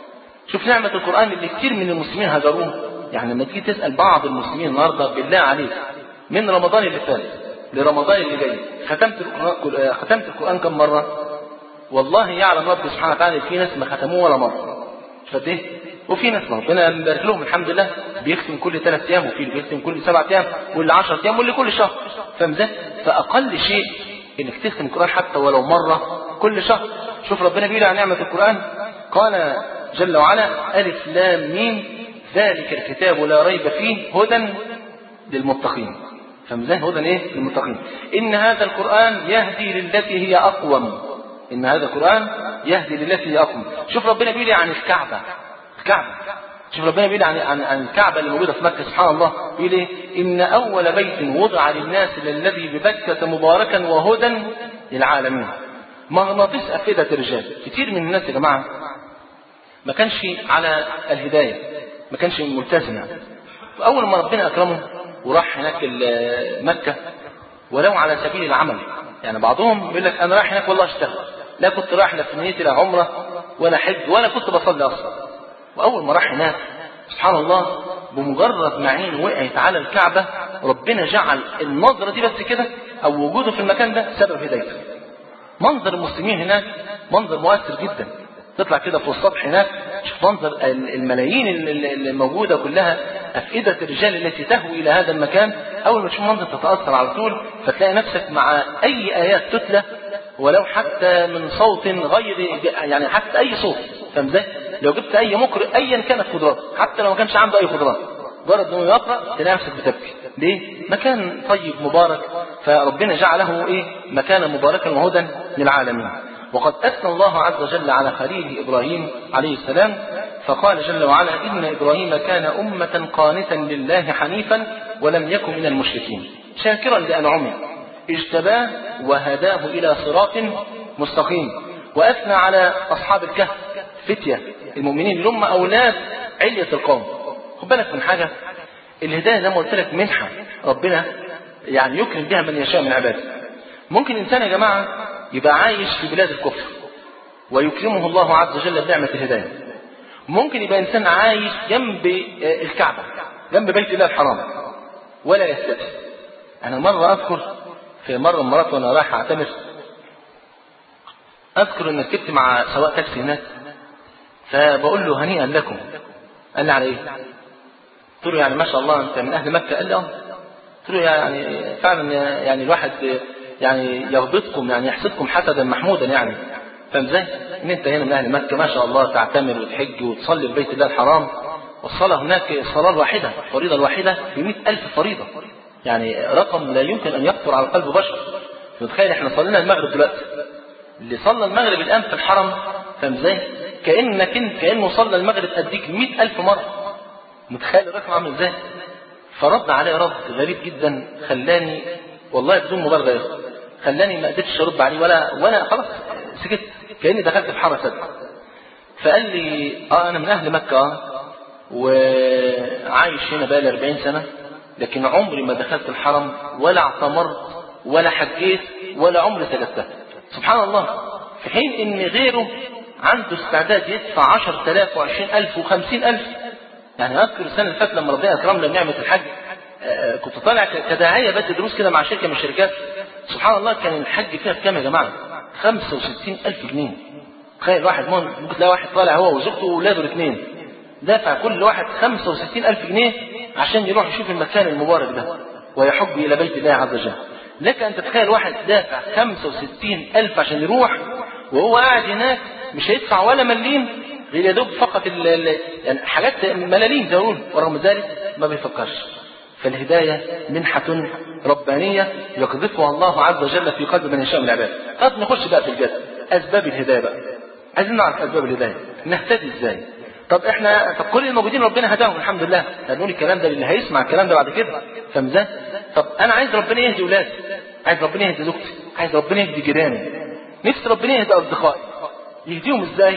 شوف نعمة القرآن اللي كتير من المسلمين هجروه. يعني لما تيجي تسأل بعض المسلمين النهارده بالله عليك من رمضان اللي فات لرمضان اللي جاي ختمت القرآن ختمت القرآن كم مرة؟ والله يعلم رب سبحانه وتعالى في ناس ما ختموه ولا مرة. فده ايه؟ وفي ناس ربنا يبارك لهم الحمد لله بيختم كل ثلاث ايام، وفي اللي بيختم كل سبعة ايام، واللي عشرة ايام، واللي كل شهر. فاهم ازاي؟ فاقل شيء انك تختم القرآن حتى ولو مرة كل شهر. شوف ربنا بيقول عن نعمة القرآن قال جل وعلا ألف لام ميم ذلك الكتاب لا ريب فيه هدى للمتقين. فاهم ازاي؟ هدى ايه؟ للمتقين. إن هذا القرآن يهدي للتي هي أقوم. إن هذا القرآن يهدي للتي هي أقوم. شوف ربنا بيقول عن الكعبة. الكعبة شوف ربنا بيقول عن عن عن الكعبة اللي موجودة في مكة سبحان الله بيقول ايه؟ إن أول بيت وضع للناس للذي ببكة مباركا وهدى للعالمين. مغناطيس أفئدة الرجال. كتير من الناس يا جماعة ما كانش على الهداية، ما كانش ملتزم. يعني فأول ما ربنا أكرمه وراح هناك مكة ولو على سبيل العمل، يعني بعضهم يقول لك أنا رايح هناك والله أشتغل، لا كنت رايح لا في نيتي لا عمرة ولا حج ولا كنت بصلي أصلا. وأول ما راح هناك سبحان الله بمجرد ما عين وقعت على الكعبة ربنا جعل النظرة دي بس كده أو وجوده في المكان ده سبب هدايته. منظر المسلمين هناك منظر مؤثر جدا. تطلع كده في السطح هناك تشوف منظر الملايين اللي موجودة كلها أفئدة الرجال التي تهوي إلى هذا المكان. أول ما تشوف منظر تتأثر على طول، فتلاقي نفسك مع أي آيات تتلى ولو حتى من صوت غير يعني حتى أي صوت. فاهم ازاي؟ لو جبت أي مقرئ أيا كانت قدراته حتى لو ما كانش عنده أي قدرات مجرد إنه يقرأ تلاقي نفسك بتبكي. ليه؟ مكان طيب مبارك، فربنا جعله إيه؟ مكانا مباركا وهدى للعالمين. وقد أثنى الله عز وجل على خليله إبراهيم عليه السلام فقال جل وعلا إن إبراهيم كان أمة قانتا لله حنيفا ولم يكن من المشركين شاكرا لأنعمه اجتباه وهداه إلى صراط مستقيم. وأثنى على أصحاب الكهف فتية المؤمنين اللي هم أولاد علية القوم. خد بالك من حاجة، الهداية زي ما قلت لك منحة ربنا يعني يكرم بها من يشاء من عباده. ممكن إنسان يا جماعة يبقى عايش في بلاد الكفر ويكرمه الله عز وجل بنعمة الهداية. ممكن يبقى إنسان عايش جنب الكعبة جنب بيت الله الحرام ولا يستدعي. أنا مرة أذكر في مرة مرات وأنا رايح أعتمر أذكر إن ركبت مع سواق تاكسي هناك فبقول له هنيئا لكم قال لي على ايه؟ قلت له يعني ما شاء الله انت من اهل مكه. قال لي اه. قلت له يعني فعلا يعني الواحد يعني يغبطكم يعني يحسدكم حسدا محمودا يعني. فاهم ازاي؟ ان انت هنا من اهل مكه ما شاء الله تعتمر وتحج وتصلي في بيت الله الحرام، والصلاه هناك الصلاه الواحده الفريضه الواحده بمئة ألف فريضه، يعني رقم لا يمكن ان يخطر على قلب بشر. متخيل احنا صلينا المغرب دلوقتي، اللي صلى المغرب الان في الحرم فاهم ازاي؟ كانك انت كانه صلى المغرب اديك مئة ألف مره. متخيل الرقم عامل ازاي؟ فرد عليه رد غريب جدا خلاني والله بدون مبالغه يا اخوان خلاني ما قدرتش ارد عليه ولا ولا خلاص سكت كاني دخلت في حاره سد. فقال لي اه انا من اهل مكه اه وعايش هنا بقالي أربعين سنه، لكن عمري ما دخلت الحرم ولا اعتمرت ولا حجيت ولا عمري سجدت. سبحان الله. في حين ان غيره عنده استعداد يدفع عشرة آلاف وعشرين ألف وخمسين ألف. يعني اذكر السنه اللي فاتت لما ربنا اكرمنا بنعمه الحج آه كنت طالع كداعيه بدي دروس كده مع شركه من الشركات. سبحان الله كان الحج فيها بكام يا جماعه؟ خمسة وستين ألف جنيه. تخيل واحد ممكن تلاقي واحد طالع هو وزوجته واولاده الاثنين دافع كل واحد خمسة وستين ألف جنيه عشان يروح يشوف المكان المبارك ده ويحج الى بيت الله عز وجل. لك ان تتخيل واحد دافع خمسة وستين ألف عشان يروح وهو قاعد هناك مش هيدفع ولا مليم غير يدوب فقط ال ال يعني حاجات ملاليم زي ورغم ذلك ما بيفكرش. فالهداية منحة ربانية يقذفها الله عز وجل في قلب من يشاء من العباد. طب نخش بقى في الجد أسباب الهداية بقى. عايزين نعرف أسباب الهداية نهتدي إزاي. طب إحنا طب كل الموجودين ربنا هداهم الحمد لله. هنقول الكلام ده للي هيسمع الكلام ده بعد كده فاهم ازاي؟ طب أنا عايز ربنا يهدي ولادي، عايز ربنا يهدي زوجتي، عايز ربنا يهدي جيراني، نفسي ربنا يهدي أصدقائي. يهديهم إزاي؟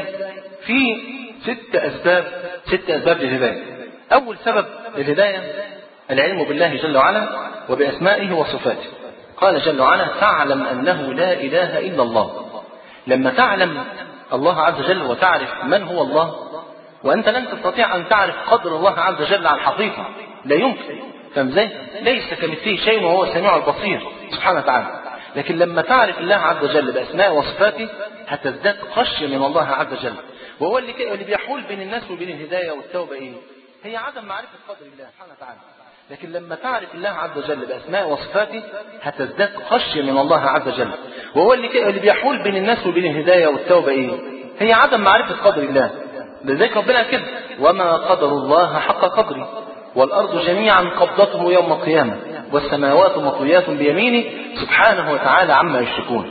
في ست أسباب ست أسباب للهداية. أول سبب للهداية العلم بالله جل وعلا وبأسمائه وصفاته. قال جل وعلا فاعلم أنه لا إله إلا الله. لما تعلم الله عز وجل وتعرف من هو الله، وأنت لن تستطيع أن تعرف قدر الله عز وجل على الحقيقة لا يمكن فاهم ازاي؟ ليس كمثله شيء وهو السميع البصير سبحانه وتعالى. لكن لما تعرف الله عز وجل بأسمائه وصفاته هتزداد خشية من الله عز وجل. وهو اللي اللي بيحول بين الناس وبين الهداية والتوبة ايه؟ هي عدم معرفة قدر الله سبحانه وتعالى. لكن لما تعرف الله عز وجل بأسمائه وصفاته هتزداد خشية من الله عز وجل. وهو اللي اللي بيحول بين الناس وبين الهداية والتوبة ايه؟ هي عدم معرفة قدر الله. لذلك ربنا كده وما قدر الله حق قدره والأرض جميعا قبضته يوم القيامة والسماوات مطويات بيمينه سبحانه وتعالى عما يشركون.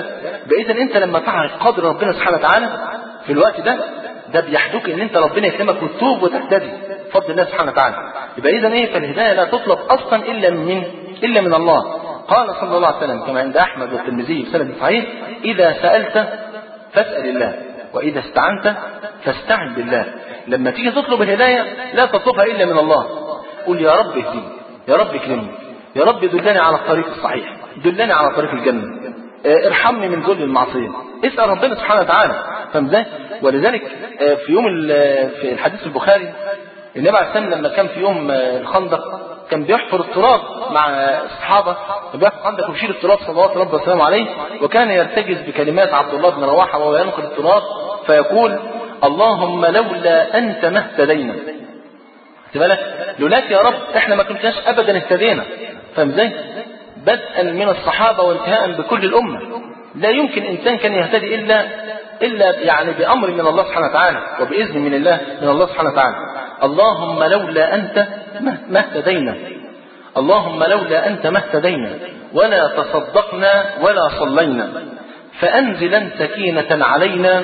بإذن أنت لما تعرف قدر ربنا سبحانه وتعالى في الوقت ده ده بيحدوك ان انت ربنا يكرمك وتتوب وتهتدي بفضل الله سبحانه وتعالى. يبقى اذا ايه؟ فالهدايه لا تطلب اصلا الا من الا من الله. قال صلى الله عليه وسلم كما عند احمد والترمذي بسند صحيح اذا سالت فاسال الله واذا استعنت فاستعن بالله. لما تيجي تطلب الهدايه لا تطلبها الا من الله. قل يا رب اهديني، يا رب اكرمني، يا رب دلني على الطريق الصحيح، دلني على طريق الجنه، ارحمني من ذل المعصيه. اسال ربنا سبحانه وتعالى فاهم ازاي؟ ولذلك في يوم في الحديث البخاري النبي عليه الصلاه والسلام لما كان في يوم الخندق كان بيحفر التراب مع الصحابه، بيحفر الخندق ويشيل التراب صلوات ربنا وسلامه عليه، وكان يرتجز بكلمات عبد الله بن رواحه وهو ينقل التراب فيقول اللهم لولا انت ما اهتدينا. خد بالك لولاك يا رب احنا ما كناش ابدا اهتدينا فاهم ازاي؟ بدءا من الصحابه وانتهاء بكل الامه لا يمكن انسان كان يهتدي الا الا يعني بامر من الله سبحانه وتعالى وباذن من الله من الله سبحانه وتعالى. اللهم لولا انت ما اهتدينا، اللهم لولا انت ما اهتدينا ولا تصدقنا ولا صلينا فانزلا سكينه علينا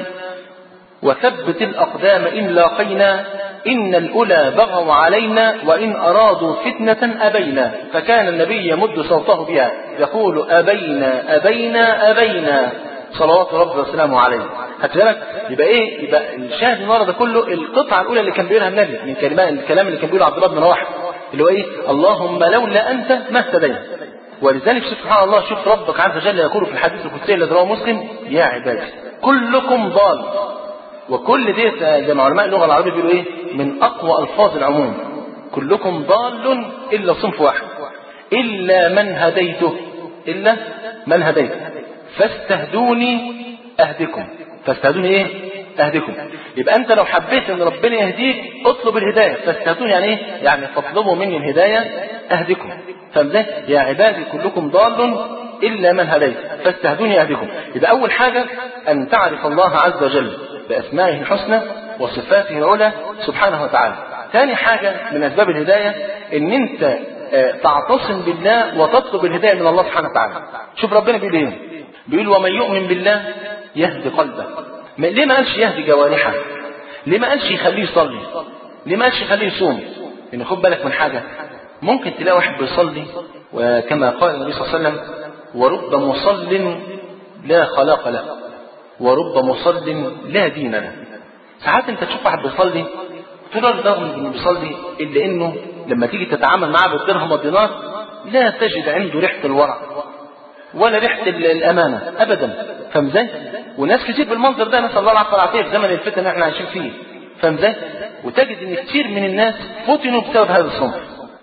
وثبت الاقدام ان لاقينا إن الأولى بغوا علينا وإن أرادوا فتنة أبينا. فكان النبي يمد صوته بها يقول أبينا أبينا أبينا صلوات ربنا وسلامه عليه. هتلاقي يبقى إيه؟ يبقى الشاهد النهارده كله القطعة الأولى اللي كان بيقولها النبي من كلمات الكلام اللي كان بيقوله عبد الله بن رواحه اللي هو إيه؟ اللهم لولا أنت ما اهتدينا. ولذلك سبحان الله شوف ربك عز وجل يقول في الحديث القدسي الذي رواه مسلم يا عبادي كلكم ضال. وكل دي زي ما علماء اللغه العربيه بيقولوا ايه؟ من اقوى الفاظ العموم. كلكم ضال الا صنف واحد الا من هديته الا من هديته فاستهدوني اهدكم. فاستهدوني ايه؟ أهدكم. يبقى أنت لو حبيت أن ربنا يهديك اطلب الهداية، فاستهدون يعني إيه؟ يعني فاطلبوا مني الهداية أهدكم. فمزاي يا عبادي كلكم ضال إلا من هديت فاستهدوني أهدكم. يبقى أول حاجة أن تعرف الله عز وجل بأسمائه الحسنى وصفاته العلى سبحانه وتعالى. ثاني حاجة من أسباب الهداية أن أنت تعتصم بالله وتطلب الهداية من الله سبحانه وتعالى. شوف ربنا بيقول إيه؟ بيقول ومن يؤمن بالله يهدي قلبه. ليه ما قالش يهدي جوارحه؟ ليه ما قالش يخليه يصلي؟ ليه ما قالش يخليه يصوم؟ إن خد بالك من حاجة، ممكن تلاقي واحد بيصلي وكما قال النبي صلى الله عليه وسلم ورب مصل لا خلاق له ورب مصل لا دين له. ساعات انت تشوف واحد بيصلي تقول له رغم انه بيصلي الا انه لما تيجي تتعامل معاه بالدرهم والدينار لا تجد عنده ريحه الورع ولا ريحه الامانه ابدا. فاهم ازاي؟ وناس كتير بالمنظر ده، نسال الله العافيه والعافيه في زمن الفتن اللي احنا عايشين فيه. فاهم ازاي؟ وتجد ان كتير من الناس فتنوا بسبب هذا الصنف.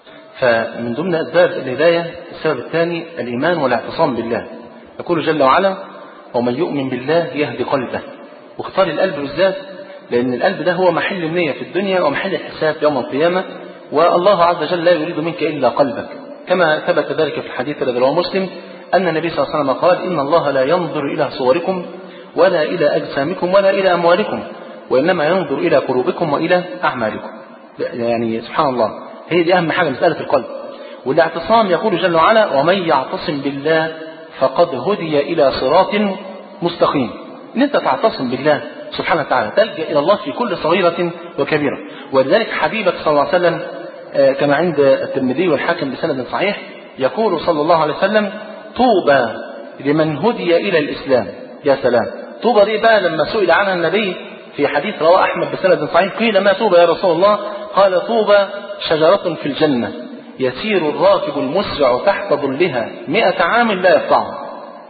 فمن ضمن اسباب الهدايه السبب الثاني الايمان والاعتصام بالله. يقول جل وعلا ومن يؤمن بالله يهدي قلبه. واختار القلب بالذات لأن القلب ده هو محل النية في الدنيا ومحل الحساب يوم القيامة، والله عز وجل لا يريد منك إلا قلبك، كما ثبت ذلك في الحديث الذي رواه مسلم أن النبي صلى الله عليه وسلم قال إن الله لا ينظر إلى صوركم ولا إلى أجسامكم ولا إلى أموالكم وإنما ينظر إلى قلوبكم وإلى أعمالكم. يعني سبحان الله، هي دي أهم حاجة مسألة القلب. والاعتصام يقول جل وعلا ومن يعتصم بالله فقد هدي إلى صراط مستقيم. إن أنت تعتصم بالله سبحانه وتعالى تلجأ إلى الله في كل صغيرة وكبيرة. ولذلك حبيبك صلى الله عليه وسلم كما عند الترمذي والحاكم بسند صحيح يقول صلى الله عليه وسلم طوبى لمن هدي إلى الإسلام. يا سلام، طوبى دي بقى لما سئل عنها النبي في حديث رواه أحمد بسند صحيح قيل ما طوبى يا رسول الله؟ قال طوبى شجرة في الجنة يسير الراكب المسرع تحت ظلها مئة عام لا يقطعها.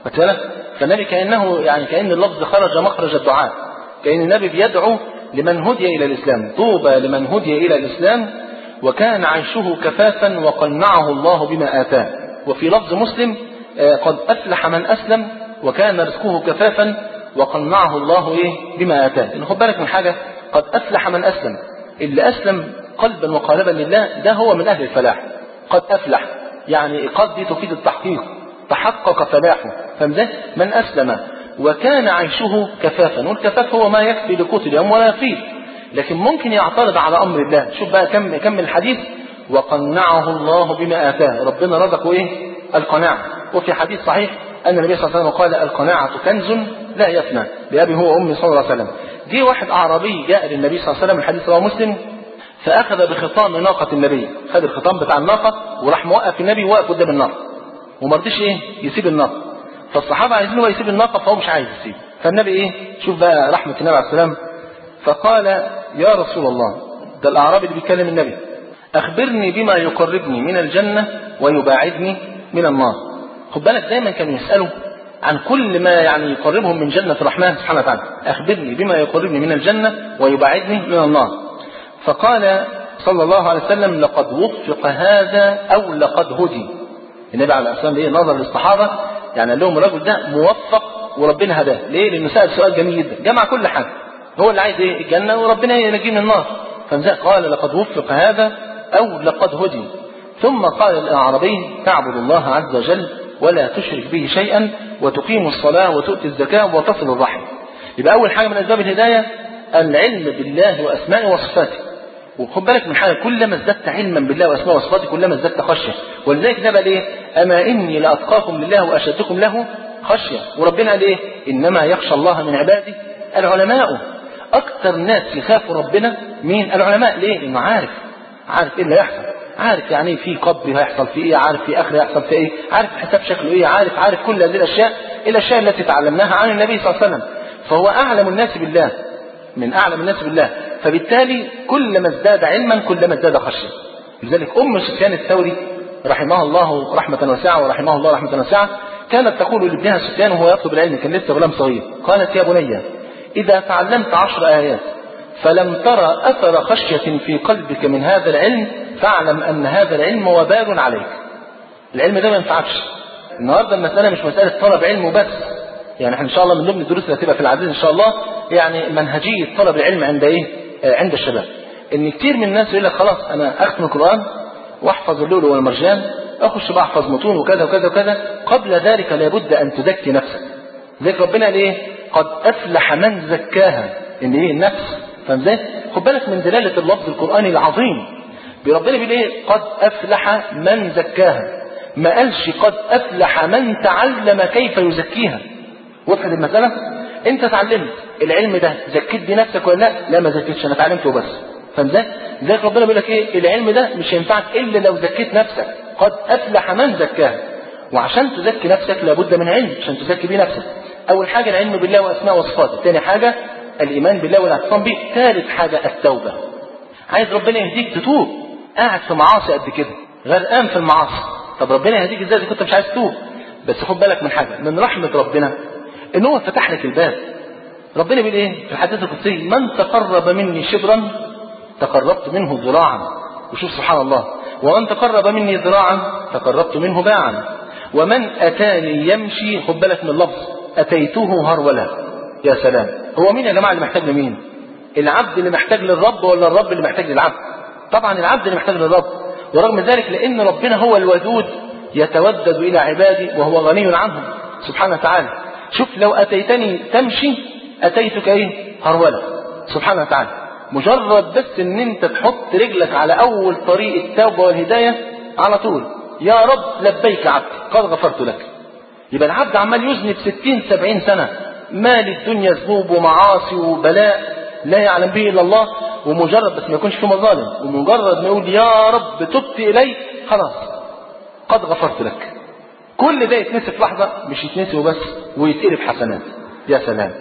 فالنبي كأنه يعني كأن اللفظ خرج مخرج الدعاء، كأن النبي بيدعو لمن هدي إلى الإسلام. طوبى لمن هدي إلى الإسلام وكان عيشه كفافا وقنعه الله بما آتاه. وفي لفظ مسلم قد أفلح من أسلم وكان رزقه كفافا وقنعه الله إيه بما آتاه. إن خد بالك من حاجة، قد أفلح من أسلم، اللي أسلم قلبا وقالبا لله ده هو من أهل الفلاح. قد أفلح يعني قد دي تفيد التحقيق، تحقق فلاحه. فمزه من أسلم وكان عيشه كفافا، والكفاف هو ما يكفي لقوت اليوم ولا يفيد، لكن ممكن يعترض على أمر الله. شوف بقى كم كم الحديث وقنعه الله بما آتاه، ربنا رزقه إيه القناعة. وفي حديث صحيح أن النبي صلى الله عليه وسلم قال القناعة كنز لا يفنى بأبي هو وأمي صلى الله عليه وسلم. جه واحد أعرابي جاء للنبي صلى الله عليه وسلم، الحديث رواه مسلم، فأخذ بخطام ناقة النبي، خد الخطام بتاع الناقة وراح موقف النبي واقف قدام الناقة وما رضيش إيه يسيب الناقة. فالصحابة عايزين هو يسيب الناقة فهو مش عايز يسيب. فالنبي إيه شوف بقى رحمة النبي عليه السلام، فقال يا رسول الله، ده الأعرابي اللي بيتكلم النبي، أخبرني بما يقربني من الجنة ويباعدني من النار. خد بالك دايما كانوا يسألوا عن كل ما يعني يقربهم من جنة الرحمن سبحانه وتعالى. أخبرني بما يقربني من الجنة ويباعدني من النار. فقال صلى الله عليه وسلم لقد وفق هذا أو لقد هدي. النبي عليه الصلاة والسلام نظر للصحابة يعني قال لهم الرجل ده موفق وربنا هداه. ليه؟ لأنه سأل سؤال جميل جدا، جمع كل حاجة، هو اللي عايز ايه الجنة وربنا ينجيه من النار. فمزاق قال لقد وفق هذا أو لقد هدي. ثم قال الأعرابي تعبد الله عز وجل ولا تشرك به شيئا وتقيم الصلاة وتؤتي الزكاة وتصل الرحم. يبقى أول حاجة من أسباب الهداية العلم بالله وأسمائه وصفاته. وخد بالك من حاجة، كلما ازددت علما بالله وأسمائه وصفاته كلما ازددت خشية. ولذلك ده بقى ايه أما إني لأتقاكم لله وأشدكم له خشية. وربنا قال ايه إنما يخشى الله من عباده العلماء. أكثر ناس يخافوا ربنا مين؟ العلماء. ليه؟ لأنه عارف عارف إيه اللي هيحصل، عارف يعني في قبر هيحصل في ايه، عارف في اخر هيحصل في ايه، عارف الحساب شكله ايه، عارف عارف كل هذه الاشياء الاشياء التي تعلمناها عن النبي صلى الله عليه وسلم. فهو اعلم الناس بالله، من اعلم الناس بالله، فبالتالي كلما ازداد علما كلما ازداد خشيه. لذلك ام سفيان الثوري رحمه الله رحمه واسعه ورحمه الله رحمه واسعه كانت تقول لابنها سفيان وهو يطلب العلم، كان لسه غلام صغير، قالت يا بني اذا تعلمت عشر ايات فلم ترى اثر خشيه في قلبك من هذا العلم فاعلم ان هذا العلم وبال عليك. العلم ده ما ينفعكش. النهارده المساله مش مساله طلب علم وبس، يعني احنا ان شاء الله من ضمن الدروس اللي هتبقى في العديد ان شاء الله يعني منهجيه طلب العلم عند ايه؟ آه عند الشباب. ان كتير من الناس يقول لك خلاص انا اختم القران واحفظ اللؤلؤ والمرجان، اخش بقى احفظ متون وكذا وكذا وكذا. قبل ذلك لابد ان تزكي نفسك. ذلك ربنا قال ايه؟ قد افلح من زكاها. ان ايه؟ النفس. فاهم ازاي؟ خد بالك من دلاله اللفظ القراني العظيم. بربنا بيقول ايه؟ قد افلح من زكاها. ما قالش قد افلح من تعلم كيف يزكيها. وضحت المساله؟ انت اتعلمت العلم ده، زكيت بنفسك ولا لا؟ لا ما زكيتش، انا اتعلمته بس. فاهم ازاي؟ لذلك ربنا بيقول لك ايه؟ العلم ده مش هينفعك الا لو زكيت نفسك. قد افلح من زكاها. وعشان تزكي نفسك لابد من علم عشان تزكي بيه نفسك. اول حاجه العلم بالله واسماء وصفاته، ثاني حاجه الايمان بالله والاعتصام به، ثالث حاجه التوبه. عايز ربنا يهديك تتوب، قاعد في معاصي قد كده، غرقان في المعاصي. طب ربنا يهديك ازاي اذا كنت مش عايز تتوب؟ بس خد بالك من حاجه، من رحمه ربنا ان هو فتح لك الباب. ربنا بيقول ايه في الحديث القدسي؟ من تقرب مني شبرا تقربت منه ذراعا. وشوف سبحان الله، ومن تقرب مني ذراعا تقربت منه باعا، ومن اتاني يمشي، خد بالك من اللفظ، اتيته هرولا. يا سلام، هو مين يا جماعه اللي محتاج لمين؟ العبد اللي محتاج للرب ولا الرب اللي محتاج للعبد؟ طبعا العبد اللي محتاج للرب. ورغم ذلك لان ربنا هو الودود يتودد الى عباده وهو غني عنهم سبحانه وتعالى. شوف لو اتيتني تمشي اتيتك ايه؟ هرولا سبحانه وتعالى. مجرد بس ان انت تحط رجلك على اول طريق التوبه والهدايه على طول يا رب لبيك عبدي قد غفرت لك. يبقى العبد عمال يذنب ستين سبعين سنه، مال الدنيا ذنوب ومعاصي وبلاء لا يعلم به الا الله، ومجرد بس ما يكونش فيه مظالم، ومجرد ما يقول يا رب تبت اليك خلاص قد غفرت لك. كل ده يتنسي في لحظه، مش يتنسي وبس ويتقلب حسنات. يا سلام،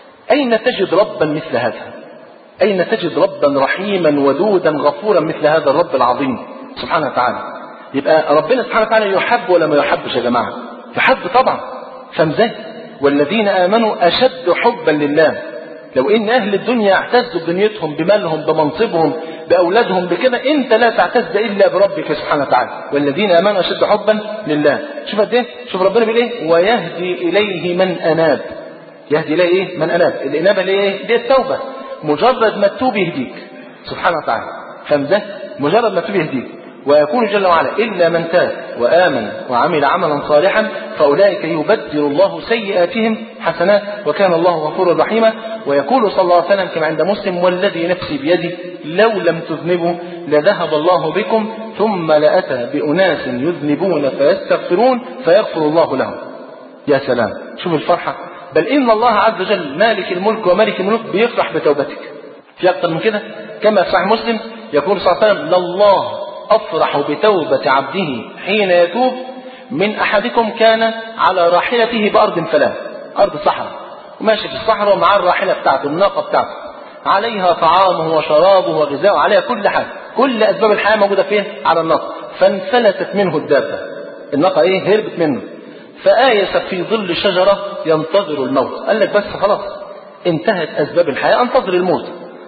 اين تجد ربا مثل هذا؟ اين تجد ربا رحيما ودودا غفورا مثل هذا الرب العظيم سبحانه وتعالى؟ يبقى ربنا سبحانه وتعالى يحب ولا ما يحبش يا جماعه؟ يحب طبعا. فمزاج والذين امنوا اشد حبا لله. لو ان اهل الدنيا اعتزوا بدنيتهم بمالهم بمنصبهم باولادهم بكده، انت لا تعتز الا بربك سبحانه وتعالى. والذين امنوا اشد حبا لله. شوف قد ايه؟ شوف ربنا بيقول ايه؟ ويهدي اليه من اناب. يهدي اليه ايه؟ من اناب. الانابه اللي ايه؟ دي التوبه. مجرد ما تتوب يهديك سبحانه وتعالى. فمزاج مجرد ما تتوب يهديك. ويقول جل وعلا إلا من تاب وآمن وعمل عملا صالحا فأولئك يبدل الله سيئاتهم حسنات وكان الله غفورا رحيما. ويقول صلى الله عليه وسلم كما عند مسلم والذي نفسي بيده لو لم تذنبوا لذهب الله بكم ثم لأتى بأناس يذنبون فيستغفرون فيغفر الله لهم. يا سلام، شوف الفرحة. بل إن الله عز وجل مالك الملك وملك الملوك بيفرح بتوبتك. في أكثر من كده كما في صحيح مسلم يقول صلى الله عليه وسلم لله أفرح بتوبة عبده حين يتوب من أحدكم كان على راحلته بأرض فلاة، أرض صحراء، وماشي في الصحراء ومع الراحلة بتاعته الناقة بتاعته، عليها طعامه وشرابه وغذاؤه، عليها كل حاجة، كل أسباب الحياة موجودة فيه على الناقة. فانفلتت منه الدابة، الناقة إيه؟ هربت منه، فآيس في ظل شجرة ينتظر الموت. قال لك بس خلاص انتهت أسباب الحياة، انتظر الموت.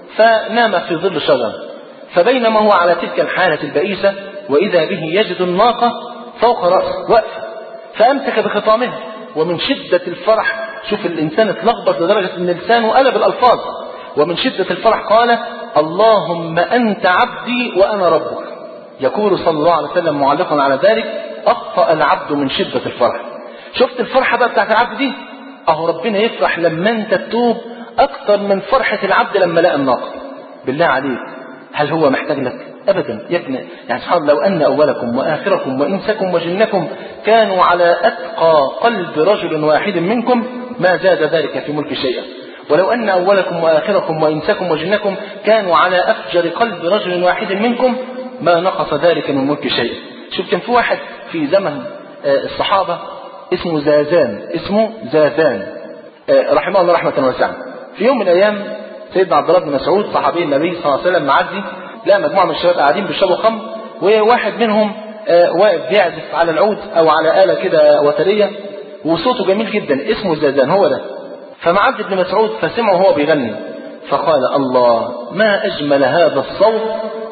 فنام في ظل شجرة. فبينما هو على تلك الحالة البئيسة وإذا به يجد الناقة فوق رأسه واقفة، فأمسك بخطامها ومن شدة الفرح، شوف الإنسان اتلخبط لدرجة أن لسانه قلب الألفاظ، ومن شدة الفرح قال اللهم أنت عبدي وأنا ربك. يقول صلى الله عليه وسلم معلقا على ذلك أخطأ العبد من شدة الفرح. شفت الفرحة بقى بتاعت العبد دي؟ أهو ربنا يفرح لما أنت تتوب أكثر من فرحة العبد لما لقى الناقة. بالله عليك هل هو محتاج لك؟ أبدا يا ابن، يعني سبحان الله، لو أن أولكم وآخركم وإنسكم وجنكم كانوا على أتقى قلب رجل واحد منكم ما زاد ذلك في ملك شيئا، ولو أن أولكم وآخركم وإنسكم وجنكم كانوا على أفجر قلب رجل واحد منكم ما نقص ذلك من ملك شيئا. شوف كان في واحد في زمن الصحابة اسمه زازان، اسمه زازان رحمه الله رحمة واسعة. في يوم من الأيام سيدنا عبد الله بن مسعود صحابي النبي صلى الله عليه وسلم معدي، لا مجموعة من الشباب قاعدين بيشربوا خمر، وواحد منهم واقف بيعزف على العود أو على آلة كده وترية وصوته جميل جدا، اسمه زازان هو ده. فمعدي ابن مسعود فسمعه وهو بيغني فقال الله ما أجمل هذا الصوت،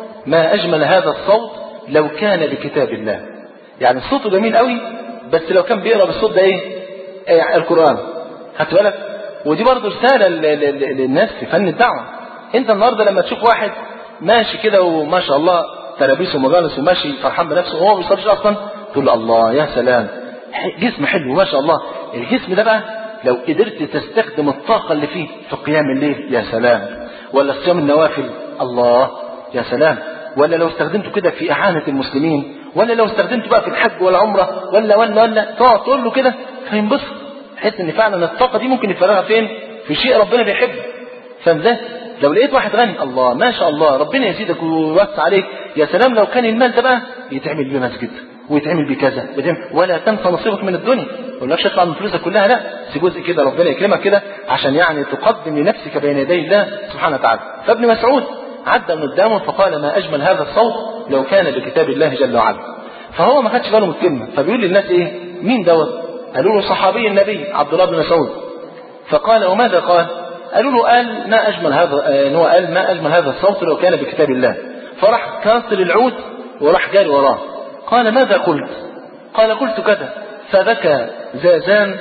ما أجمل هذا الصوت لو كان بكتاب الله. يعني صوته جميل قوي، بس لو كان بيقرأ بالصوت ده ايه؟ ايه القرآن. خدت بالك؟ ودي برضه رسالة للناس في فن الدعوة. انت النهارده لما تشوف واحد ماشي كده وما شاء الله تلابيسه ومجالس وماشي فرحان بنفسه وهو ما بيصليش اصلا، تقول الله يا سلام جسم حلو ما شاء الله. الجسم ده بقى لو قدرت تستخدم الطاقة اللي فيه في قيام الليل يا سلام، ولا صيام النوافل الله يا سلام، ولا لو استخدمته كده في إعانة المسلمين، ولا لو استخدمته بقى في الحج ولا عمرة ولا ولا ولا تقعد تقول له كده فينبسط، تحس ان فعلا الطاقة دي ممكن يفرغها فين؟ في شيء ربنا بيحبه. فاهم ازاي؟ لو لقيت واحد غني الله ما شاء الله ربنا يزيدك ويوسع عليك، يا سلام لو كان المال ده بقى يتعمل بيه مسجد ويتعمل بيه كذا، ولا تنسى نصيبك من الدنيا. ما اقولكش اطلع من فلوسك كلها، لا، في جزء كده ربنا يكرمك كده عشان يعني تقدم لنفسك بين يدي الله سبحانه وتعالى. فابن مسعود عدى من قدامه فقال ما اجمل هذا الصوت لو كان بكتاب الله جل وعلا. فهو ما خدش باله من الكلمه، فبيقول للناس ايه مين دوت؟ قالوا له صحابي النبي عبد الله بن مسعود. فقال وماذا قال؟ قالوا له قال ما اجمل هذا، هو قال ما اجمل هذا الصوت لو كان بكتاب الله. فراح كاسر العود وراح جاري وراه. قال ماذا قلت؟ قال قلت كذا. فبكى زازان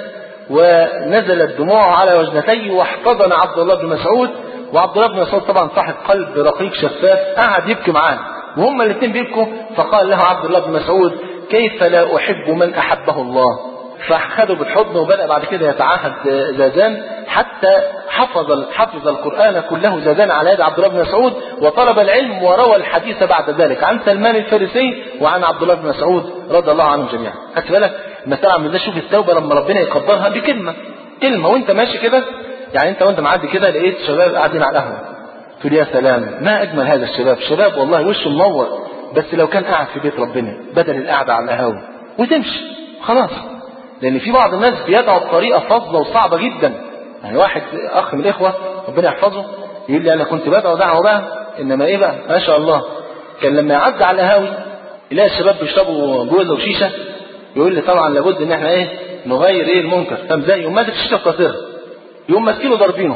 ونزلت دموعه على وجنتيه واحتضن عبد الله بن مسعود. وعبد الله بن مسعود طبعا صاحب قلب رقيق شفاف قعد يبكي معاه وهم الاثنين بيبكوا. فقال له عبد الله بن مسعود كيف لا احب من احبه الله. فاخذه بالحضن وبدأ بعد كده يتعاهد زازان حتى حفظ حفظ القرآن كله زازان على يد عبد الله بن مسعود، وطلب العلم وروى الحديث بعد ذلك عن سلمان الفارسي وعن عبد الله بن مسعود رضي الله عنهم جميعا. خدت بالك المسألة من ده؟ شوف التوبة لما ربنا يقدرها بكلمة كلمة وانت ماشي كده، يعني انت وانت معدي كده لقيت شباب قاعدين على القهوة تقول يا سلام ما اجمل هذا الشباب، شباب والله وشه منور، بس لو كان قاعد في بيت ربنا بدل القعدة على القهاوي وتمشي خلاص. لان في بعض الناس بيدعوا بطريقه فظه وصعبه جدا. يعني واحد اخ من الاخوه ربنا يحفظه يقول لي انا كنت بدعو دعوه بقى انما ايه بقى ما شاء الله، كان لما يعدي على القهاوي يلاقي الشباب بيشربوا جوزه وشيشه يقول لي طبعا لابد ان احنا ايه نغير ايه المنكر. فاهم ازاي؟ يقوم ماسك الشيشه بتصير يقوم ماسكينه ضاربينه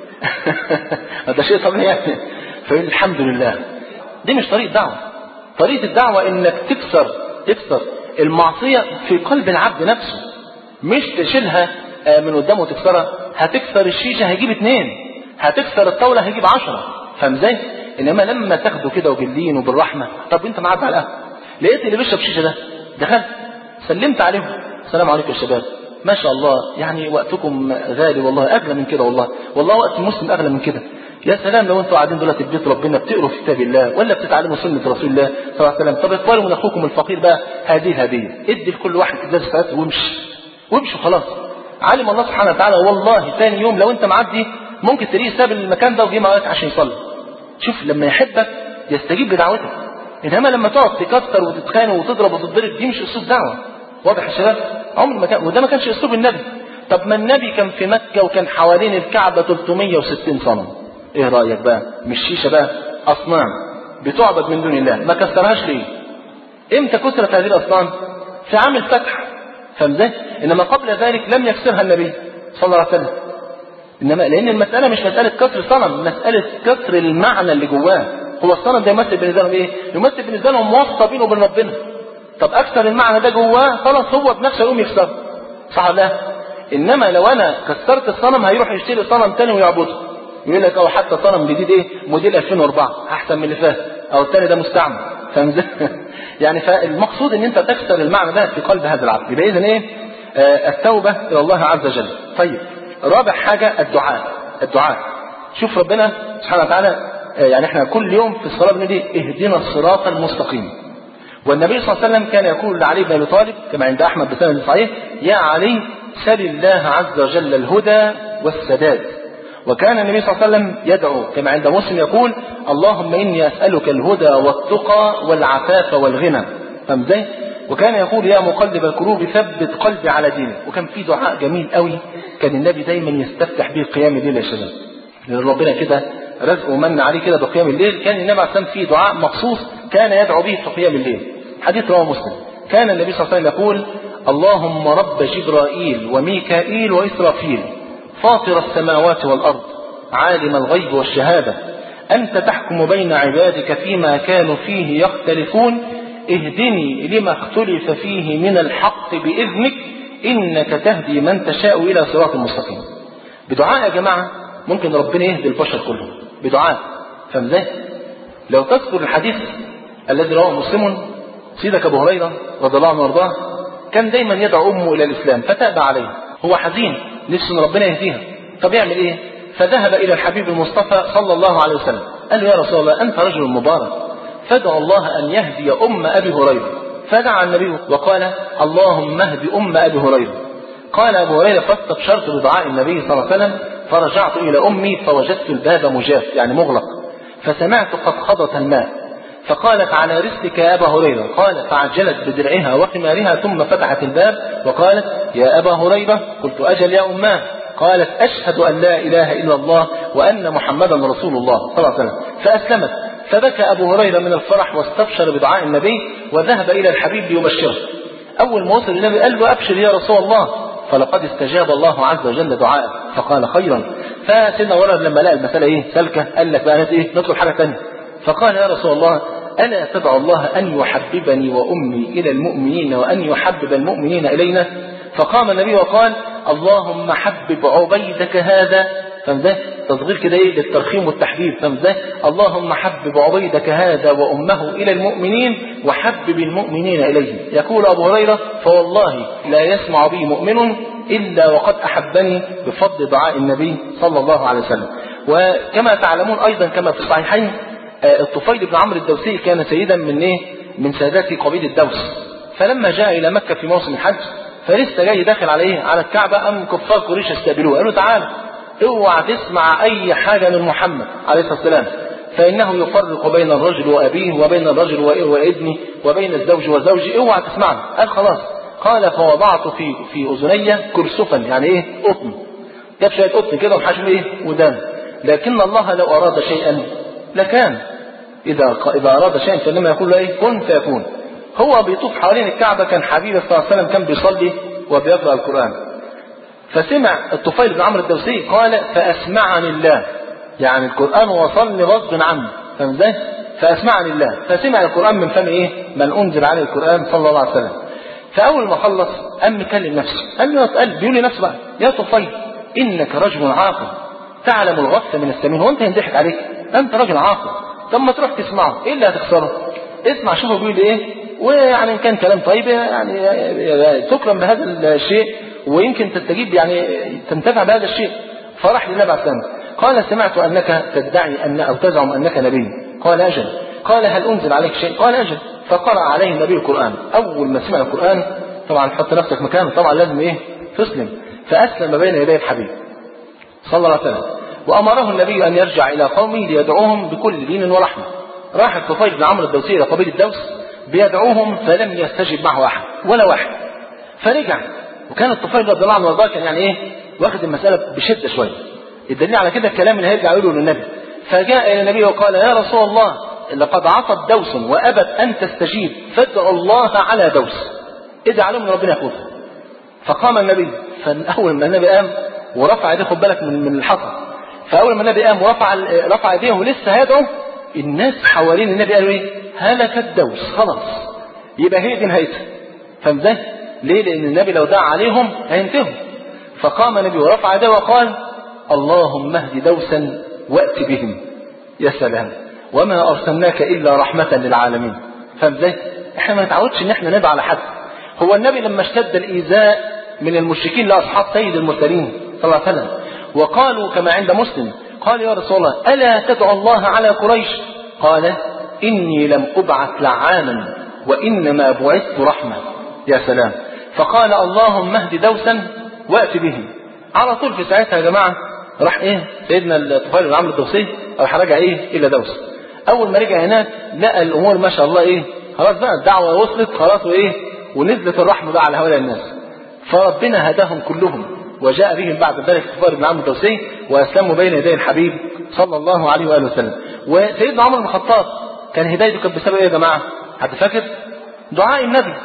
هذا شيء طبيعي يعني. فيقول الحمد لله دي مش طريقه دعوه. طريقه الدعوه انك تكسر تكسر المعصيه في قلب العبد نفسه، مش تشيلها من قدامه وتكسرها. هتكسر الشيشه هيجيب اتنين، هتكسر الطاوله هيجيب عشرة. فاهم ازاي؟ انما لما تاخده كده وباللين وبالرحمه. طب انت معدي على القهوه لقيت اللي بيشرب شيشه ده، دخلت سلمت عليهم السلام عليكم يا شباب ما شاء الله يعني وقتكم غالي والله، اغلى من كده والله، والله وقت المسلم اغلى من كده. يا سلام لو انتوا قاعدين دلوقتي في بيت ربنا بتقروا في كتاب الله ولا بتتعلموا سنه رسول الله صلى الله عليه وسلم. طب اقبلوا من اخوكم الفقير بقى هذه الهديه، ادي لكل واحد ازازه ثلاثه وامشي وامشي خلاص. علم الله سبحانه وتعالى والله ثاني يوم لو انت معدي ممكن تلاقيه ساب المكان ده وجه معاك عشان يصلي. شوف لما يحبك يستجيب لدعوتك. انما لما تقعد تكسر وتتخانق وتضرب وتضرب دي مش اسلوب دعوه. واضح يا شباب؟ عمر ما كان، وده ما كانش اسلوب النبي. طب ما النبي كان في مكه وكان حوالين الكعبه ثلاثمية وستين صنم. ايه رايك بقى؟ مش شيشه بقى، اصنام بتعبد من دون الله، ما كسرهاش ليه؟ امتى كسرت هذه الاصنام؟ في عام الفتح. فاهم ازاي؟ انما قبل ذلك لم يكسرها النبي صلى الله عليه وسلم. انما لان المساله مش مساله كسر صنم، مساله كسر المعنى اللي جواه. هو الصنم ده يمثل بالنسبه لهم ايه؟ يمثل بالنسبه لهم واسطه بينه وبين ربنا. طب اكسر المعنى ده جواه خلاص هو بنفسه يقوم يكسره. صح ولا لا؟ انما لو انا كسرت الصنم هيروح يشتري صنم تاني ويعبده. يقول لك او حتى صنم جديد ايه موديل ألفين وأربعة احسن من اللي فات، او الثاني ده مستعمل. فاهم ازاي؟ يعني فالمقصود ان انت تكسر المعنى ده في قلب هذا العبد. يبقى اذا ايه؟ آه التوبه الى الله عز وجل. طيب رابع حاجه الدعاء. الدعاء شوف ربنا سبحانه وتعالى آه يعني احنا كل يوم في الصلاه بنقول اهدنا الصراط المستقيم. والنبي صلى الله عليه وسلم كان يقول لعلي بن ابي طالب كما عند احمد بسند صحيح يا علي سل الله عز وجل الهدى والسداد. وكان النبي صلى الله عليه وسلم يدعو كما عند مسلم يقول اللهم إني أسألك الهدى والتقى والعفاف والغنى. فاهم ازاي؟ وكان يقول يا مقلب القلوب ثبت قلبي على دينك. وكان في دعاء جميل قوي كان النبي دايما يستفتح به قيام الليل يا شباب. لأن ربنا كده رزقه ومن عليه كده بقيام الليل. كان النبي عليه الصلاة والسلام في دعاء مخصوص كان يدعو به في قيام الليل. حديث رواه مسلم. كان النبي صلى الله عليه وسلم يقول اللهم رب جبرائيل وميكائيل وإسرافيل فاطر السماوات والأرض عالم الغيب والشهادة أنت تحكم بين عبادك فيما كانوا فيه يختلفون اهدني لما اختلف فيه من الحق بإذنك إنك تهدي من تشاء إلى صراط مستقيم. بدعاء يا جماعة ممكن ربنا يهدي البشر كلهم بدعاء. فاهم ازاي؟ لو تذكر الحديث الذي رواه مسلم، سيدك أبو هريرة رضي الله عنه وارضاه كان دايما يدعو أمه إلى الإسلام فتأبى عليه، هو حزين نفسه ان ربنا يهديها، طب يعمل إيه؟ فذهب إلى الحبيب المصطفى صلى الله عليه وسلم قال له يا رسول الله أنت رجل مبارك فادعو الله أن يهدي أم أبي هريرة. فدعا النبي وقال اللهم اهد أم أبي هريرة. قال أبو هريرة فاستبشرت بدعاء النبي صلى الله عليه وسلم فرجعت إلى أمي فوجدت الباب مجاف يعني مغلق، فسمعت خضخضة الماء فقالت على رسلك يا أبا هريرة. قال فعجلت بدرعها وخمارها ثم فتحت الباب وقالت يا أبا هريرة. قلت أجل يا أماه. قالت أشهد أن لا إله إلا الله وأن محمدا رسول الله صلى الله عليه وسلم. فأسلمت. فبكى أبو هريرة من الفرح واستبشر بدعاء النبي وذهب إلى الحبيب ليبشره. أول ما وصل النبي قال له أبشر يا رسول الله فلقد استجاب الله عز وجل دعائه. فقال خيرا. فسيدنا ولد لما لقى المسألة إيه سلكة قال لك بقى إيه نطلب حاجة ثانية. فقال يا رسول الله ألا تدعو الله أن يحببني وأمي إلى المؤمنين وأن يحبب المؤمنين إلينا؟ فقام النبي وقال اللهم حبب عبيدك هذا. فمزاه تصغير كده ايه للترخيم والتحبيب. فمزاه اللهم حبب عبيدك هذا وأمه إلى المؤمنين وحبب المؤمنين إليه. يقول أبو هريرة فوالله لا يسمع بي مؤمن إلا وقد أحبني بفضل دعاء النبي صلى الله عليه وسلم. وكما تعلمون أيضا كما في الصحيحين الطفيل بن عمرو الدوسي كان سيدا من ايه من سادات قبيلة الدوس. فلما جاء إلى مكة في موسم الحج فلسه جاي داخل على ايه على الكعبة أم كفار قريش استقبلوه قالوا تعالى اوعى تسمع أي حاجة من محمد عليه الصلاة والسلام فإنه يفرق بين الرجل وأبيه وبين الرجل وابنه وبين الزوج وزوجه اوعى تسمعنا. قال خلاص. قال فوضعت في في أذني كرسفا يعني ايه قطن، جاب شوية قطن كده وحشم ايه ودان. لكن الله لو أراد شيئا لكان إذا إذا أراد شيئا فإنما يقول له إيه كن فيكون. هو بيطوف حوالين الكعبة كان حبيبه صلى الله عليه وسلم كان بيصلي وبيقرأ القرآن. فسمع الطفيل بن عمرو الدوسي قال فأسمعني الله يعني القرآن وصلني غصب عني. فاهم ازاي؟ فأسمعني الله. فسمع القرآن من فم إيه من أنزل عليه القرآن صلى الله عليه وسلم. فأول ما خلص قام مكلم نفسه قال له قال بيقول لنفسه بقى يا طفيل إنك رجل عاقل تعلم الغث من السمين. هو أنت ينضحك عليك؟ أنت راجل عاقل طب ما تروح تسمعه ايه اللي هتخسره؟ اسمع شوفه بيقول ايه ويعني ان كان كلام طيب يعني تكرم بهذا الشيء ويمكن تستجيب يعني تنتفع بهذا الشيء. فراح للنبي عليه السلام قال سمعت انك تدعي ان او تزعم انك نبي. قال اجل. قال هل انزل عليك شيء؟ قال اجل. فقرأ عليه النبي القرآن. اول ما سمع القرآن طبعا حط نفسك مكانه طبعا لازم ايه تسلم. فاسلم بين يدي الحبيب صلى الله عليه وسلم وأمره النبي أن يرجع إلى قومه ليدعوهم بكل دين ورحمة. راح الطفيل بن عمرو الدوسي إلى قبيلة الدوس بيدعوهم فلم يستجب معه أحد ولا واحد. فرجع وكان الطفيل رضي الله عنه وارضاه كان يعني إيه واخد المسألة بشدة شوية. الدليل على كده الكلام اللي هيرجع يقوله للنبي. فجاء إلى النبي وقال يا رسول الله لقد عصت دوس وأبت أن تستجيب فادعوا الله على دوس ادعى لهم ربنا يقوله. فقام النبي فأول ما النبي قام ورفع يديه خد بالك من من الحصى. فأول ما النبي قام ورفع رفع يديه ولسه هيدعو الناس حوالين النبي قالوا ايه هلك الدوس خلاص يبقى هي دي نهايتها. فاهم ازاي؟ ليه؟ لأن النبي لو دعا عليهم هينتهوا. فقام النبي ورفع يديه وقال اللهم اهد دوسا وأت بهم. يا سلام وما أرسلناك إلا رحمة للعالمين. فاهم ازاي؟ احنا ما نتعودش ان احنا ندعى على حد. هو النبي لما اشتد الإيذاء من المشركين لأصحاب سيد المرسلين صلى الله عليه وسلم وقالوا كما عند مسلم قال يا رسول الله ألا تدعو الله على قريش؟ قال إني لم أبعث لعانا وإنما بعثت رحمة. يا سلام. فقال اللهم اهد دوسا وأت بهم. على طول في ساعتها يا جماعة راح ايه سيدنا الطفيل بن عمرو الدوسي راح رجع ايه إلى دوس. أول ما رجع هناك لقى الأمور ما شاء الله ايه خلاص بقى الدعوة وصلت خلاص وايه ونزلت الرحمة بقى على هؤلاء الناس. فربنا هداهم كلهم وجاء بهم بعد ذلك الطفيل بن عمرو الدوسي وأسلموا بين يدي الحبيب صلى الله عليه وآله وسلم. وسيدنا عمر بن الخطاب كان هدايته كانت بسبب ايه يا جماعة؟ حد فاكر؟ دعاء النبي.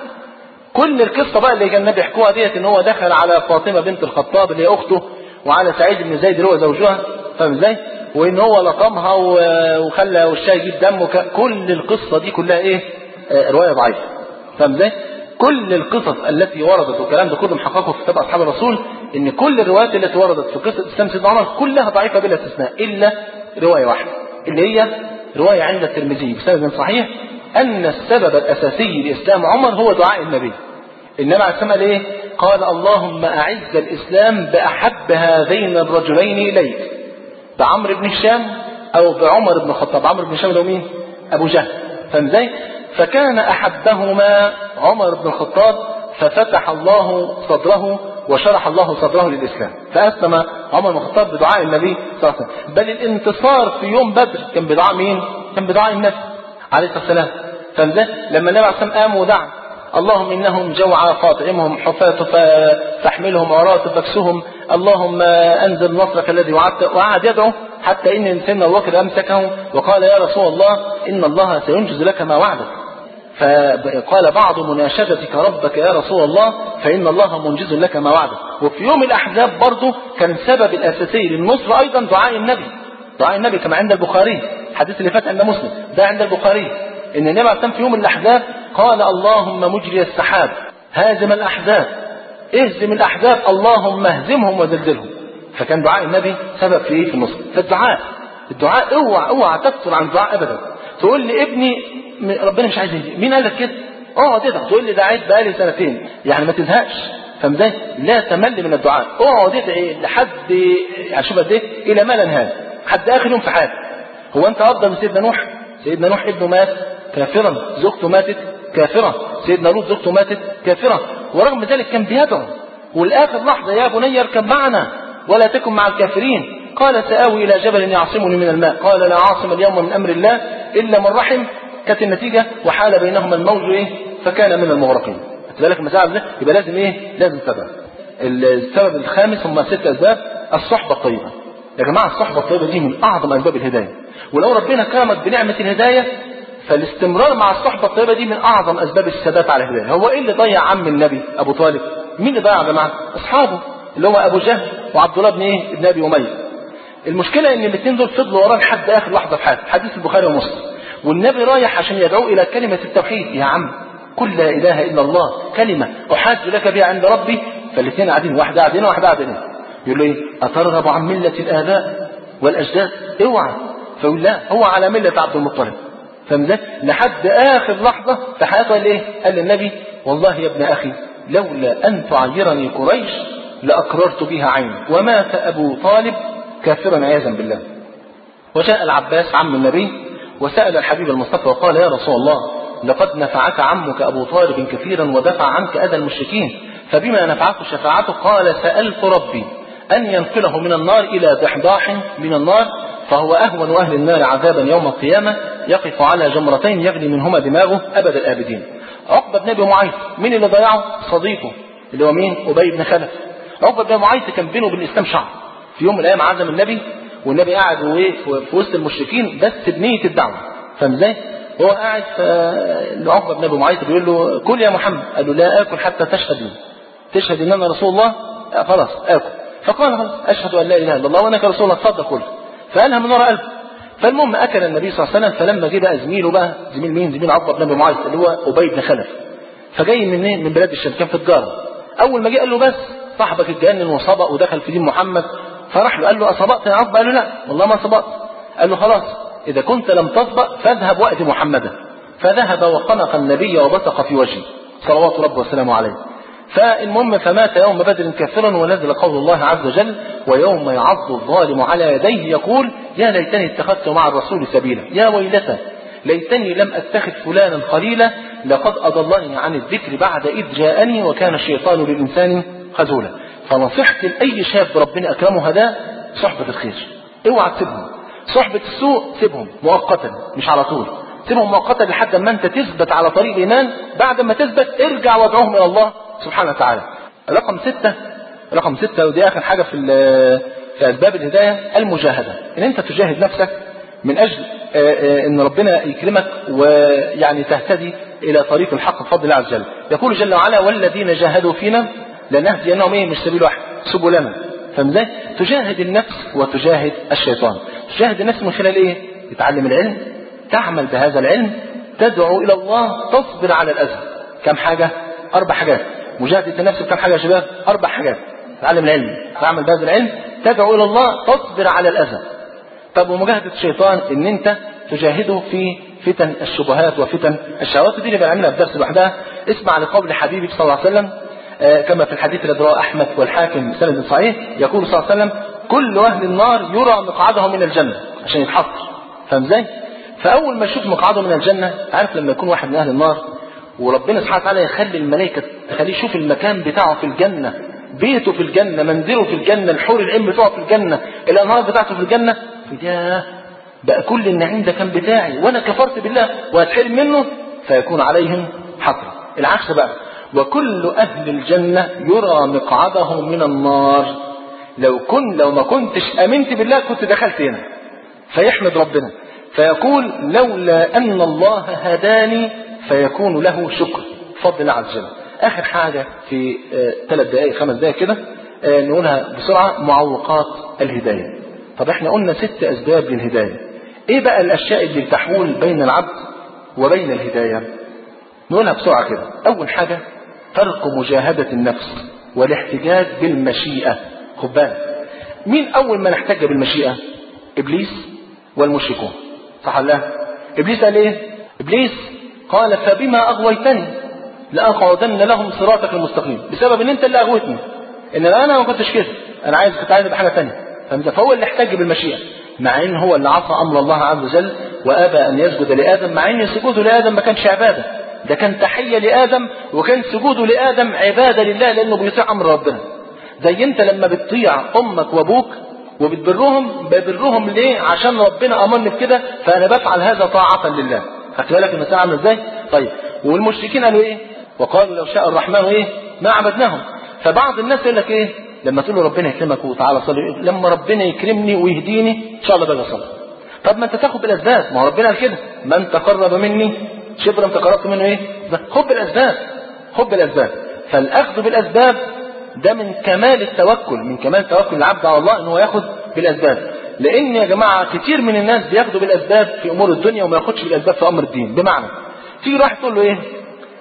كل القصة بقى اللي كان النبي يحكوها ديت ان هو دخل على فاطمة بنت الخطاب اللي هي اخته وعلى سعيد بن زيد اللي هو زوجها. فاهم ازاي؟ وان هو لطمها وخلى وشها يجيب دم وك... كل القصة دي كلها ايه؟ آه رواية ضعيفة. فاهم ازاي؟ كل القصص التي وردت والكلام ده كله محققه في كتاب أصحاب الرسول، إن كل الروايات التي وردت في قصة إسلام سيدنا عمر كلها ضعيفة بلا استثناء إلا رواية واحدة، اللي هي رواية عند الترمذي بسند صحيح أن السبب الأساسي لإسلام عمر هو دعاء النبي. النبي عليه السلام إيه؟ قال اللهم أعز الإسلام بأحب هذين الرجلين إليك، بعمرو بن هشام أو بعمر بن الخطاب. عمرو بن هشام ده مين؟ أبو جهل. فاهم ازاي؟ فكان أحبهما عمر بن الخطاب، ففتح الله صدره وشرح الله صدره للإسلام، فأسلم عمر بن الخطاب بدعاء النبي صلى الله عليه وسلم. بل الانتصار في يوم بدر كان بدعاء مين؟ كان بدعاء النبي عليه الصلاة والسلام. فاهم ازاي؟ لما النبي عليه الصلاة والسلام قام ودعا اللهم إنهم جوعى فاطعمهم حفاة فاحملهم عراة فاكسهم اللهم أنزل نصرك الذي وعدت، وقعد يدعو حتى إن سيدنا أبو بكر أمسكه وقال يا رسول الله إن الله سينجز لك ما وعدك. فقال بعض مناشدتك ربك يا رسول الله فإن الله منجز لك ما وعدك. وفي يوم الأحزاب برضه كان السبب الأساسي للنصر أيضا دعاء النبي، دعاء النبي كما عند البخاري، الحديث اللي فات عند مسلم ده عند البخاري، إن النبي عليه الصلاة في يوم الأحزاب قال اللهم مجري السحاب هازم الأحزاب اهزم الأحزاب اللهم اهزمهم وزلزلهم. فكان دعاء النبي سبب في ايه؟ في النصر. فالدعاء الدعاء اوعى اوعى تكثر عن الدعاء ابدا. تقول لي ابني ربنا مش عايز يهدي، مين قال لك كده؟ اقعد ادعي. تقول لي دعيت بقالي سنتين، يعني ما تزهقش. فاهم ازاي؟ لا تمل من الدعاء، اقعد ادعي لحد يعني شوف قد ايه الى ما لا نهايه، حد اخر يوم في حياتك. هو انت افضل من سيدنا نوح؟ سيدنا نوح ابنه مات كافرا، زوجته ماتت كافرة، سيدنا لوط زوجته ماتت كافرة، ورغم ذلك كان بيدعو. والآخر لحظة يا بني اركب معنا ولا تكن مع الكافرين. قال سآوي إلى جبل يعصمني من الماء، قال لا عاصم اليوم من أمر الله إلا من رحم. كانت النتيجة وحال بينهما الموج إيه؟ فكان من المغرقين. بالك المساعد ده يبقى لازم إيه؟ لازم سبب. السبب الخامس هم ست أسباب. الصحبة الطيبة يا جماعة، الصحبة الطيبة دي من أعظم أسباب الهداية، ولو ربنا كرمك بنعمة الهداية فالاستمرار مع الصحبة الطيبة دي من أعظم أسباب الثبات على الهداية. هو إيه اللي ضيع عم النبي أبو طالب؟ مين اللي ضيع يا جماعة؟ أصحابه اللي هو أبو جهل وعبد الله بن إيه؟ ابن أبي أمية. المشكلة إن الاثنين دول فضلوا وراه لحد آخر لحظة في حياته، حديث البخاري ومسلم. والنبي رايح عشان يدعو إلى كلمة التوحيد، يا عم قل لا إله إلا الله كلمة أحاج لك بها عند ربي. فالاثنين قاعدين، واحد قاعدين وواحد قاعدين، يقول له إيه؟ أترغب عن ملة الآباء والأجداد؟ اوعى. فيقول لا، هو على ملة عبد المطلب. فمزاج لحد آخر لحظة في حياته. قال إيه؟ قال للنبي والله يا ابن أخي لولا أن تعيرني قريش لأقررت بها عيني. ومات أبو طالب كافرا عياذا بالله. وجاء العباس عم النبي وسأل الحبيب المصطفى وقال يا رسول الله لقد نفعك عمك أبو طالب كثيرا ودفع عنك أذى المشركين، فبما نفعته شفاعته؟ قال سألت ربي أن ينقله من النار إلى ضحضاح من النار، فهو أهون أهل النار عذابا يوم القيامة، يقف على جمرتين يغلي منهما دماغه أبد الآبدين. عقبة بن أبي معيط مين اللي ضيعه؟ صديقه اللي هو مين؟ أبي بن خلف. عقبة بن أبي معيط كان بينه وبين الإسلام شعر. في يوم من الأيام عزم النبي والنبي قاعد في وسط المشركين بس بنية الدعوة. فاهم ازاي؟ هو قاعد عقبة بن أبي معيط بيقول له كل يا محمد. قال له لا آكل حتى تشهد لي، تشهد إن أنا رسول الله. خلاص آكل. فقال خلاص أشهد أن لا إله إلا الله وأنك رسول الله، اتفضل كل. فقالها من وراء قلبه. فالمهم أكل النبي صلى الله عليه وسلم. فلما جه بقى زميله بقى، زميل مين؟ زميل عقبة بن أبي معيط اللي هو أبي بن خلف، فجاي منين؟ من بلاد الشام، كان في تجارة. أول ما جه قال له بس صاحبك اتجنن وصبأ ودخل في دين محمد. فراح له قال له أصبأت يا عقبة؟ قال له لا والله ما صبأت. قال له خلاص إذا كنت لم تصبأ فاذهب وأت محمدا. فذهب وخنق النبي وبصق في وجهه صلوات ربه وسلامه عليه. فالمهم فمات يوم بدر كافرا، ونزل قول الله عز وجل ويوم يعض الظالم على يديه يقول يا ليتني اتخذت مع الرسول سبيلا، يا ويلتى ليتني لم اتخذ فلانا خليلا لقد اضلني عن الذكر بعد اذ جاءني وكان الشيطان للانسان خذولا. فنصيحتي لاي شاب ربنا اكرمه هذا صحبة الخير، اوعى تسيبهم. صحبة السوء سيبهم مؤقتا مش على طول، سيبهم مؤقتا لحد ما انت تثبت على طريق الايمان. بعد ما تثبت ارجع وادعوهم الى الله سبحانه وتعالى. رقم ستة رقم ستة ودي آخر حاجة في في أسباب الهداية، المجاهدة. إن أنت تجاهد نفسك من أجل إن ربنا يكرمك ويعني تهتدي إلى طريق الحق بفضل الله عز وجل. يقول جل وعلا والذين جاهدوا فينا لنهدينهم إيه؟ مش سبيل واحد، سبلنا. فمزاي تجاهد النفس وتجاهد الشيطان. تجاهد النفس من خلال إيه؟ تتعلم العلم، تعمل بهذا العلم، تدعو إلى الله، تصبر على الأذى. كم حاجة؟ اربع حاجات. مجاهده النفس بكم حاجه يا شباب؟ اربع حاجات. تعلم العلم، تعمل بهذا العلم، تدعو الى الله، تصبر على الاذى. طب ومجاهده الشيطان ان انت تجاهده في فتن الشبهات وفتن الشهوات، دي اللي بنعملها بدرس لوحدها. اسمع لقول حبيبك صلى الله عليه وسلم آه كما في الحديث الذي رواه احمد والحاكم بسند صحيح، يقول صلى الله عليه وسلم: كل اهل النار يرى مقعده من الجنه، عشان يتحصر. فاهم ازاي؟ فاول ما يشوف مقعده من الجنه، عارف لما يكون واحد من اهل النار وربنا سبحانه وتعالى يخلي الملائكه تخليه يشوف المكان بتاعه في الجنه، بيته في الجنه، منزله في الجنه، الحور العين بتوعه في الجنه، الانهار بتاعته في الجنه، فده بقى كل النعيم ده كان بتاعي وانا كفرت بالله واتحرم منه، فيكون عليهم حسرة. العكس بقى: وكل اهل الجنه يرى مقعده من النار، لو كن لو ما كنتش امنت بالله كنت دخلت هنا. فيحمد ربنا فيقول: لولا ان الله هداني، فيكون له شكر بفضل الله عز وجل. اخر حاجه في ثلاث آه دقائق خمس دقائق كده آه نقولها بسرعه: معوقات الهدايه. طب احنا قلنا ست اسباب للهدايه. ايه بقى الاشياء اللي تحول بين العبد وبين الهدايه؟ نقولها بسرعه كده. اول حاجه: ترك مجاهده النفس والاحتجاج بالمشيئه. خد بالك، مين اول ما نحتج بالمشيئه؟ ابليس والمشركون، صح ولا لا؟ ابليس قال ايه؟ ابليس قال: فبما اغويتني لاقعدن لهم صراطك المستقيم، بسبب ان انت اللي اغويتني، ان انا ما كنتش كده، انا عايز كنت عايز بحاجه ثانيه. فهو اللي احتج بالمشيئه، مع ان هو اللي عصى امر الله عز وجل وابى ان يسجد لادم، مع ان سجوده لادم ما كانش عباده، ده كان تحيه لادم، وكان سجوده لادم عباده لله لانه بيطيع امر ربنا. زي انت لما بتطيع امك وابوك وبتبرهم، ببرهم ليه؟ عشان ربنا امرني بكده، فانا بفعل هذا طاعه لله. خدت بالك المسألة عامله ازاي؟ طيب، والمشركين قالوا ايه؟ وقالوا لو شاء الرحمن ايه؟ ما عبدناهم. فبعض الناس يقول لك ايه؟ لما تقول له ربنا يكرمك وتعالى صلي، لما ربنا يكرمني ويهديني ان شاء الله باجي اصلي. طب ما انت تاخد بالاسباب، ما هو ربنا قال كده: من تقرب مني شبرا تقربت منه ايه؟ خد بالاسباب، خد بالاسباب. فالاخذ بالاسباب ده من كمال التوكل، من كمال توكل العبد على الله ان هو ياخد بالاسباب. لان يا جماعه كتير من الناس بياخدوا بالاسباب في امور الدنيا وما ياخدش بالاسباب في امر الدين. بمعنى تيجي واحد تقول له ايه؟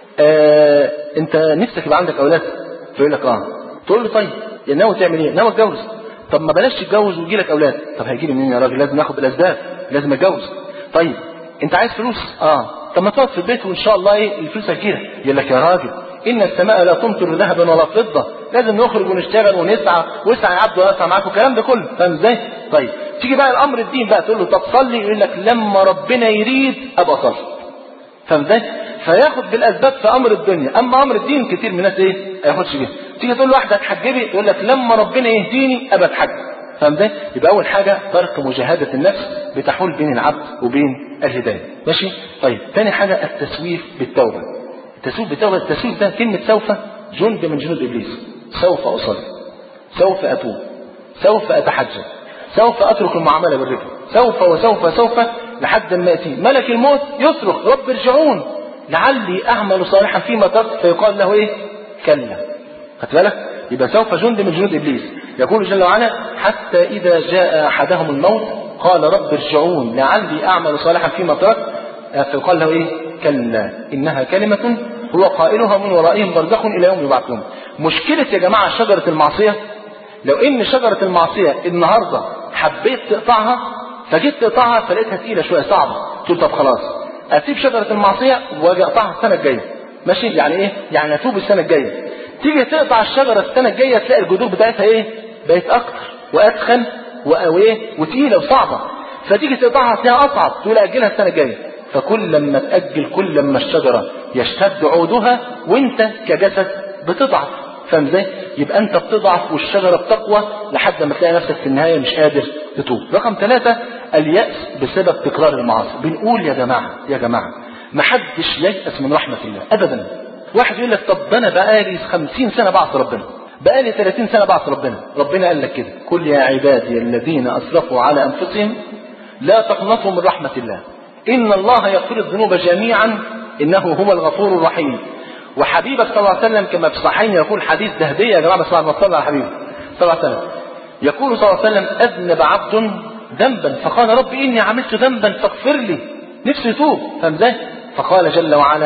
آه انت نفسك يبقى عندك اولاد؟ فيقول لك اه. تقول له طيب يعني ناوي تعمل ايه؟ ناوي اتجوز. طب ما بلاش تتجوز ويجي لك اولاد. طب هيجي لي منين يا راجل؟ لازم اخد بالاسباب، لازم اتجوز. طيب انت عايز فلوس؟ اه. طب ما تقعد في البيت وان شاء الله ايه الفلوس هتجيلك. يقول لك يا راجل ان السماء لا تمطر ذهبا ولا فضه، لازم نخرج ونشتغل ونسعى، واسعى يا عبد واسعى معاك، والكلام ده كله. فاهم ازاي؟ طيب تيجي بقى الامر الدين بقى، تقول له طب صلي، يقول لك لما ربنا يريد ابقى اصلي. فاهم ازاي؟ فياخد بالاسباب في امر الدنيا، اما امر الدين كتير من الناس ايه؟ ما ياخدش بيها. تيجي تقول له واحده اتحجبي، يقول لك لما ربنا يهديني ابقى اتحجب. فاهم ازاي؟ يبقى اول حاجه ترك مجاهده النفس بتحول بين العبد وبين الهدايه. ماشي؟ طيب ثاني حاجه التسويف بالتوبه. التسويف بالتوبه، التسويف ده كلمه سوف جند من جنود ابليس. سوف اصلي، سوف اتوب، سوف اتحجب، سوف اترك المعامله بالربا، سوف وسوف سوف لحد ما ياتي ملك الموت يصرخ رب ارجعون لعلي اعمل صالحا فيما تركت، فيقال له ايه؟ كلا. خدت بالك؟ يبقى سوف جند من جنود ابليس. يقول جل وعلا: حتى اذا جاء احدهم الموت قال رب ارجعون لعلي اعمل صالحا فيما تركت، فيقال له ايه؟ كلا انها كلمه هو قائلها من ورائهم برزخ الى يوم يبعثون. مشكله يا جماعه شجره المعصيه، لو ان شجره المعصيه النهارده حبيت تقطعها، فجيت تقطعها فلقيتها تقيله شويه صعبه، تقول طب خلاص اسيب شجره المعصيه واجي اقطعها السنه الجايه. ماشي؟ يعني ايه؟ يعني اتوب السنه الجايه. تيجي تقطع الشجره السنه الجايه تلاقي الجذور بتاعتها ايه؟ بقت اكتر واتخن وايه وتقيله وصعبه. فتيجي تقطعها تلاقيها اصعب، تقول اجلها السنه الجايه. فكل لما تاجل كل لما الشجره يشتد عودها، وانت كجسد بتضعف. فاهم ازاي؟ يبقى انت بتضعف والشجره بتقوى لحد ما تلاقي نفسك في النهايه مش قادر تتوب. رقم ثلاثة اليأس بسبب تكرار المعاصي. بنقول يا جماعه يا جماعه ما حدش ييأس من رحمه الله ابدا. واحد يقول لك طب انا بقالي خمسين سنه بعصي ربنا، بقالي ثلاثين سنه بعصي ربنا. ربنا قال لك كده: قل يا عبادي الذين اسرفوا على انفسهم لا تقنطوا من رحمه الله ان الله يغفر الذنوب جميعا انه هو الغفور الرحيم. وحبيبك صلى الله عليه وسلم كما في الصحيحين يقول حديث ده هديه يا جماعه، بس بعد ما صلى على حبيبه صلى الله عليه وسلم، يقول صلى الله عليه وسلم: اذنب عبد ذنبا فقال ربي اني عملت ذنبا فاغفر لي، نفسه يتوب. فاهم ازاي؟ فقال جل وعلا: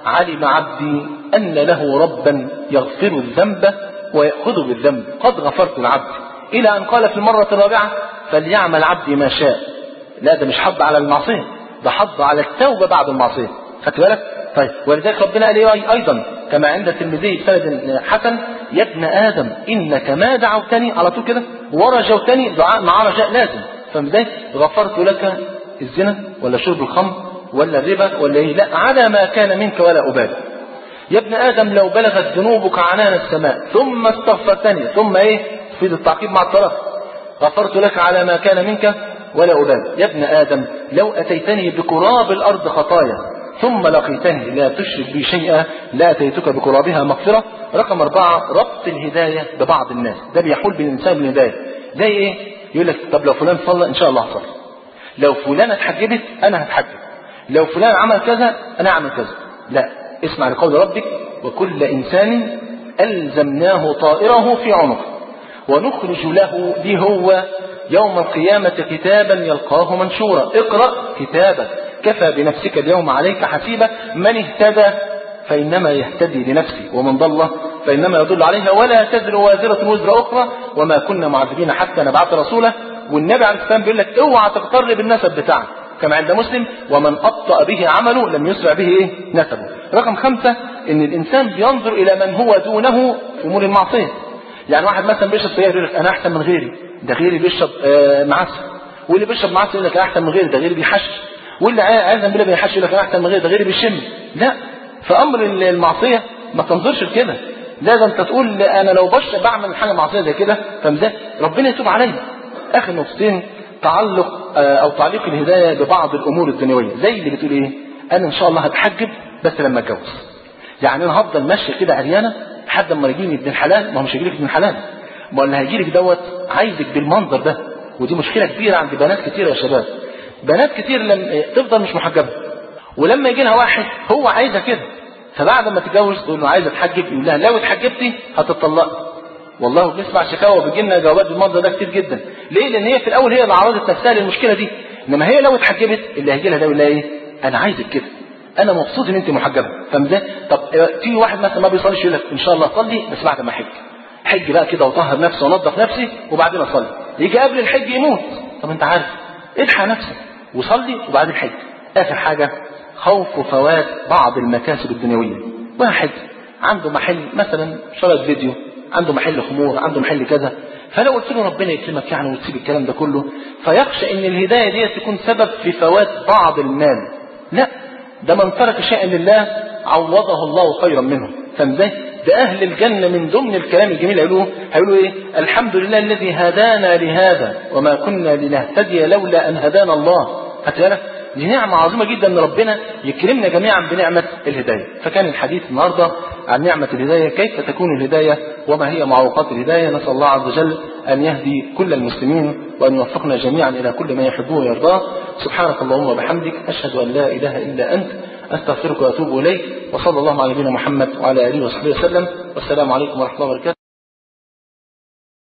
علم عبدي أن له ربا يغفر الذنب ويأخذ بالذنب قد غفرت العبد، إلى أن قال في المرة الرابعة فليعمل عبدي ما شاء. لا ده مش حض على المعصية، ده حض على التوبة بعد المعصية. خدت بالك؟ طيب ولذلك ربنا قال ايه أيضا كما عند الترمذي بسند حسن: يا ابن آدم إنك ما دعوتني، على طول كده ورجوتني، دعاء مع رجاء لازم. فمزاي غفرت لك الزنا ولا شرب الخمر ولا الربا ولا ايه؟ لا، على ما كان منك ولا أبالي. يا ابن آدم لو بلغت ذنوبك عنان السماء ثم استغفرتني، ثم ايه في التعقيب مع الطرف، غفرت لك على ما كان منك ولا أبالي. يا ابن آدم لو أتيتني بقراب الأرض خطايا ثم لقيتني لا تشرك بي شيئا لا أتيتك بقرابها مغفرة. رقم أربعة ربط الهداية ببعض الناس، ده بيحول بين الإنسان بالهداية. زي إيه؟ يقول لك طب لو فلان صلى إن شاء الله هصلي، لو فلان اتحجبت أنا هتحجب، لو فلان عمل كذا أنا أعمل كذا. لا، اسمع لقول ربك: وكل إنسان ألزمناه طائره في عنقه ونخرج له به هو يوم القيامة كتابا يلقاه منشورا اقرأ كتابك كفى بنفسك اليوم عليك حسيبا من اهتدى فإنما يهتدي لنفسه ومن ضل فإنما يضل عليها ولا تزر وازرة وزر أخرى وما كنا معذبين حتى نبعث رسولا. والنبي عليه السلام بيقول لك اوعى تقترب بالنسب بتاعك كما عند مسلم: ومن أبطأ به عمله لم يسرع به إيه؟ نسبه. رقم خمسة إن الإنسان بينظر إلى من هو دونه في أمور المعصية. يعني واحد مثلا بيشرب سجاير يقول لك أنا أحسن من غيري، ده غيري بيشرب آه معسل، واللي بيشرب معسل يقول لك أنا أحسن من غيري، ده غيري بيحشش، واللي عايز بالله بيحشش يقول لك أنا أحسن من غيري، ده غيري بيشم. لا، فأمر المعصية ما تنظرش لكده، لازم انت تقول أنا لو بشرب بعمل حاجة معصية زي كده فمزاج ربنا يتوب عليا. آخر نقطتين تعلق أو تعليق الهداية ببعض الأمور الدنيوية، زي اللي بتقول إيه أنا إن شاء الله هتحجب بس لما أتجوز، يعني أنا هفضل ماشي كده عريانة لحد ما يجيني ابن الحلال. ما هو مش هيجيلك ابن الحلال، ما اللي هيجيلك دوت عايزك بالمنظر ده. ودي مشكلة كبيرة عند بنات كتير يا شباب، بنات كتير لما تفضل مش محجبة ولما يجي لها واحد هو عايزة كده، فبعد ما تتجوز تقول له عايزة اتحجب، يقول لها لو اتحجبتي هتطلقي. والله بنسمع شكاوى وبيجي لنا جوابات بالمنظر ده كتير جدا. ليه؟ لان هي في الاول هي اللي عرضت نفسها للمشكله دي، انما هي لو اتحجبت اللي هيجي لها ده يقول لها ايه؟ انا عايزك كده، انا مبسوط ان انت محجبه. فاهم ازاي؟ طب في واحد مثلا ما بيصليش يقول لك ان شاء الله اصلي بس بعد ما احج، حج بقى كده وطهر نفسي وانضف نفسي وبعدين اصلي. يجي قبل الحج يموت. طب انت عارف، الحق نفسك وصلي وبعدين حج. اخر حاجه خوف فوات بعض المكاسب الدنيويه. واحد عنده محل مثلا شرط فيديو، عنده محل خمور، عنده محل كذا، فلو قلت له ربنا يكرمك يعني وتسيب الكلام ده كله، فيخشى ان الهدايه دي تكون سبب في فوات بعض المال. لا، ده من ترك شيئا لله عوضه الله خيرا منه. فازاي؟ ده اهل الجنه من ضمن الكلام الجميل هيقولوا هيقولوا ايه؟ الحمد لله الذي هدانا لهذا وما كنا لنهتدي لولا ان هدانا الله. هتلاقي دي نعمة عظيمة جدا ان ربنا يكرمنا جميعا بنعمة الهداية. فكان الحديث النهاردة عن نعمة الهداية، كيف تكون الهداية وما هي معوقات الهداية. نسأل الله عز وجل أن يهدي كل المسلمين وأن يوفقنا جميعا إلى كل ما يحبه ويرضاه. سبحانك اللهم وبحمدك، أشهد أن لا إله إلا أنت، أستغفرك وأتوب إليك، وصلى الله على نبينا محمد وعلى آله وصحبه وسلم، والسلام عليكم ورحمة الله وبركاته.